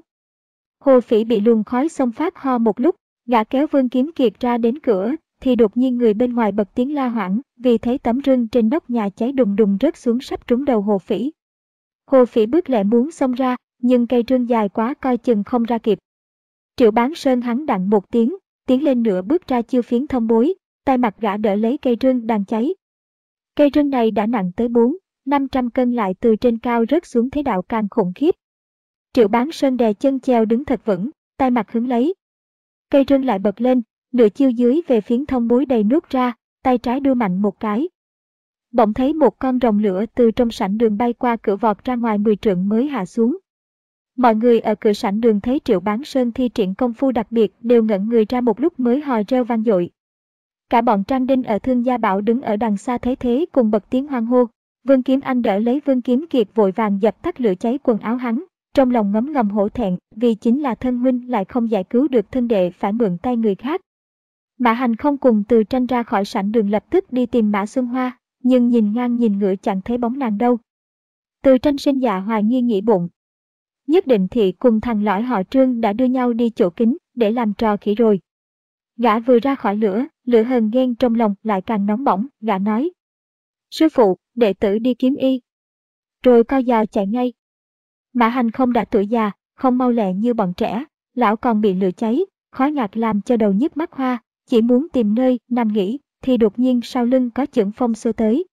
Hồ Phỉ bị luồng khói xông phát ho một lúc, gã kéo Vương Kiếm Kiệt ra đến cửa, thì đột nhiên người bên ngoài bật tiếng la hoảng, vì thấy tấm rưng trên nóc nhà cháy đùng đùng rớt xuống sắp trúng đầu Hồ Phỉ. Hồ Phỉ bước lẹ muốn xông ra, nhưng cây rưng dài quá coi chừng không ra kịp. Triệu Bán Sơn hắn đặng một tiếng, tiến lên nửa bước ra chiêu phiến thông bối, tay mặt gã đỡ lấy cây rưng đang cháy. Cây rưng này đã nặng tới bốn, năm trăm cân lại từ trên cao rớt xuống thế đạo càng khủng khiếp. Triệu Bán Sơn đè chân treo đứng thật vững, tay mặt hướng lấy. Cây rưng lại bật lên, lửa chiêu dưới về phiến thông bối đầy nuốt ra, tay trái đưa mạnh một cái. Bỗng thấy một con rồng lửa từ trong sảnh đường bay qua cửa vọt ra ngoài mười trượng mới hạ xuống. Mọi người ở cửa sảnh đường thấy Triệu Bán Sơn thi triển công phu đặc biệt đều ngẩn người ra một lúc mới hò reo vang dội. Cả bọn Trang Đinh ở Thương Gia Bảo đứng ở đằng xa thấy thế cùng bật tiếng hoan hô. Vương Kiếm Anh đỡ lấy Vương Kiếm Kiệt vội vàng dập tắt lửa cháy quần áo hắn, trong lòng ngấm ngầm hổ thẹn vì chính là thân huynh lại không giải cứu được thân đệ phải mượn tay người khác. Mã Hành không cùng Từ Tranh ra khỏi sảnh đường lập tức đi tìm Mã Xuân Hoa, nhưng nhìn ngang nhìn ngửa chẳng thấy bóng nàng đâu. Từ Tranh sinh dạ hoài nghi nghĩ bụng. Nhất định thị cùng thằng lõi họ Trương đã đưa nhau đi chỗ kín để làm trò khỉ rồi. Gã vừa ra khỏi lửa, lửa hờn ghen trong lòng lại càng nóng bỏng, gã nói. Sư phụ, đệ tử đi kiếm y. Rồi co giò chạy ngay. Mã Hành không đã tuổi già, không mau lẹ như bọn trẻ, lão còn bị lửa cháy, khói ngạt làm cho đầu nhức mắt hoa, chỉ muốn tìm nơi nằm nghỉ, thì đột nhiên sau lưng có chưởng phong xô tới.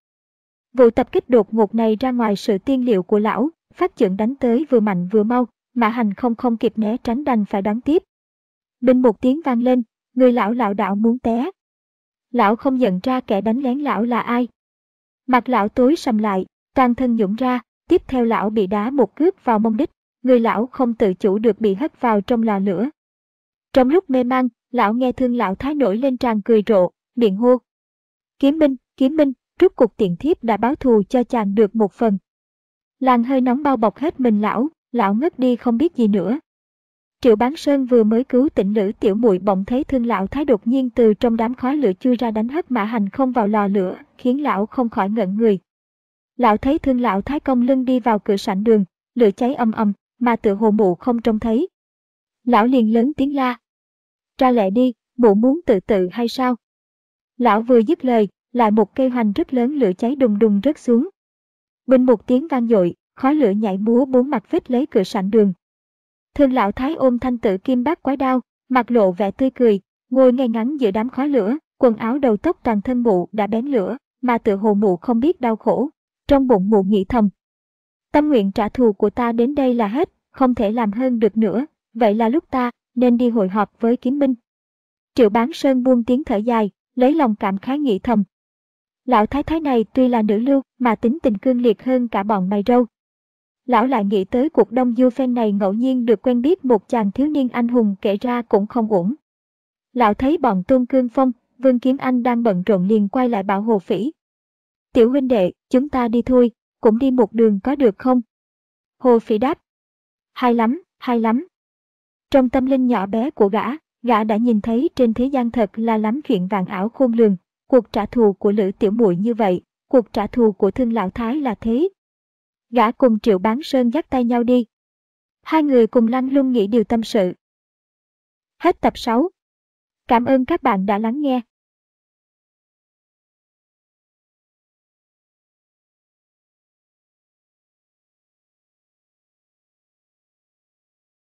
Vụ tập kích đột ngột này ra ngoài sự tiên liệu của lão, phát chưởng đánh tới vừa mạnh vừa mau, Mã Hành không không kịp né tránh đành phải đón tiếp. Binh một tiếng vang lên, người lão lảo đảo muốn té. Lão không nhận ra kẻ đánh lén lão là ai. Mặt lão tối sầm lại, toàn thân nhũn ra, tiếp theo lão bị đá một cước vào mông đít, người lão không tự chủ được bị hất vào trong lò lửa. Trong lúc mê man, lão nghe Thương lão thái nổi lên tràn cười rộ, miệng hô. Kiếm binh, kiếm binh, rút cục tiện thiếp đã báo thù cho chàng được một phần. Làn hơi nóng bao bọc hết mình lão, lão ngất đi không biết gì nữa. Triệu Bán Sơn vừa mới cứu tỉnh Lữ Tiểu Muội bỗng thấy Thương lão thái đột nhiên từ trong đám khói lửa chui ra đánh hất Mã Hành không vào lò lửa, khiến lão không khỏi ngẩn người. Lão thấy Thương lão thái cong lưng đi vào cửa sảnh đường, lửa cháy ầm ầm, mà tựa hồ mụ không trông thấy. Lão liền lớn tiếng la. Ra lẹ đi, mụ muốn tự tự hay sao? Lão vừa dứt lời, lại một cây hoành rất lớn lửa cháy đùng đùng rớt xuống. Bình một tiếng vang dội, khói lửa nhảy múa bốn mặt vết lấy cửa sảnh đường. Thương lão thái ôm thanh tử kim bát quái đao, mặt lộ vẻ tươi cười, ngồi ngay ngắn giữa đám khói lửa, quần áo đầu tóc toàn thân mụ đã bén lửa, mà tựa hồ mụ không biết đau khổ. Trong bụng mụ nghĩ thầm. Tâm nguyện trả thù của ta đến đây là hết, không thể làm hơn được nữa, vậy là lúc ta nên đi hội họp với kiếm binh. Triệu Bán Sơn buông tiếng thở dài, lấy lòng cảm khái nghĩ thầm. Lão thái thái này tuy là nữ lưu mà tính tình cương liệt hơn cả bọn mày râu. Lão lại nghĩ tới cuộc đông du phen này ngẫu nhiên được quen biết một chàng thiếu niên anh hùng kể ra cũng không ổn. Lão thấy bọn Tôn Cương Phong, Vương Kiếm Anh đang bận rộn liền quay lại bảo Hồ Phỉ. Tiểu huynh đệ, chúng ta đi thôi, cũng đi một đường có được không? Hồ Phỉ đáp. Hay lắm, hay lắm. Trong tâm linh nhỏ bé của gã, gã đã nhìn thấy trên thế gian thật là lắm chuyện vạn ảo khôn lường. Cuộc trả thù của Lữ tiểu muội như vậy, cuộc trả thù của Thương lão thái là thế. Gã cùng Triệu Bán Sơn dắt tay nhau đi. Hai người cùng lăn lung nghĩ điều tâm sự. Hết tập sáu. Cảm ơn các bạn đã lắng nghe.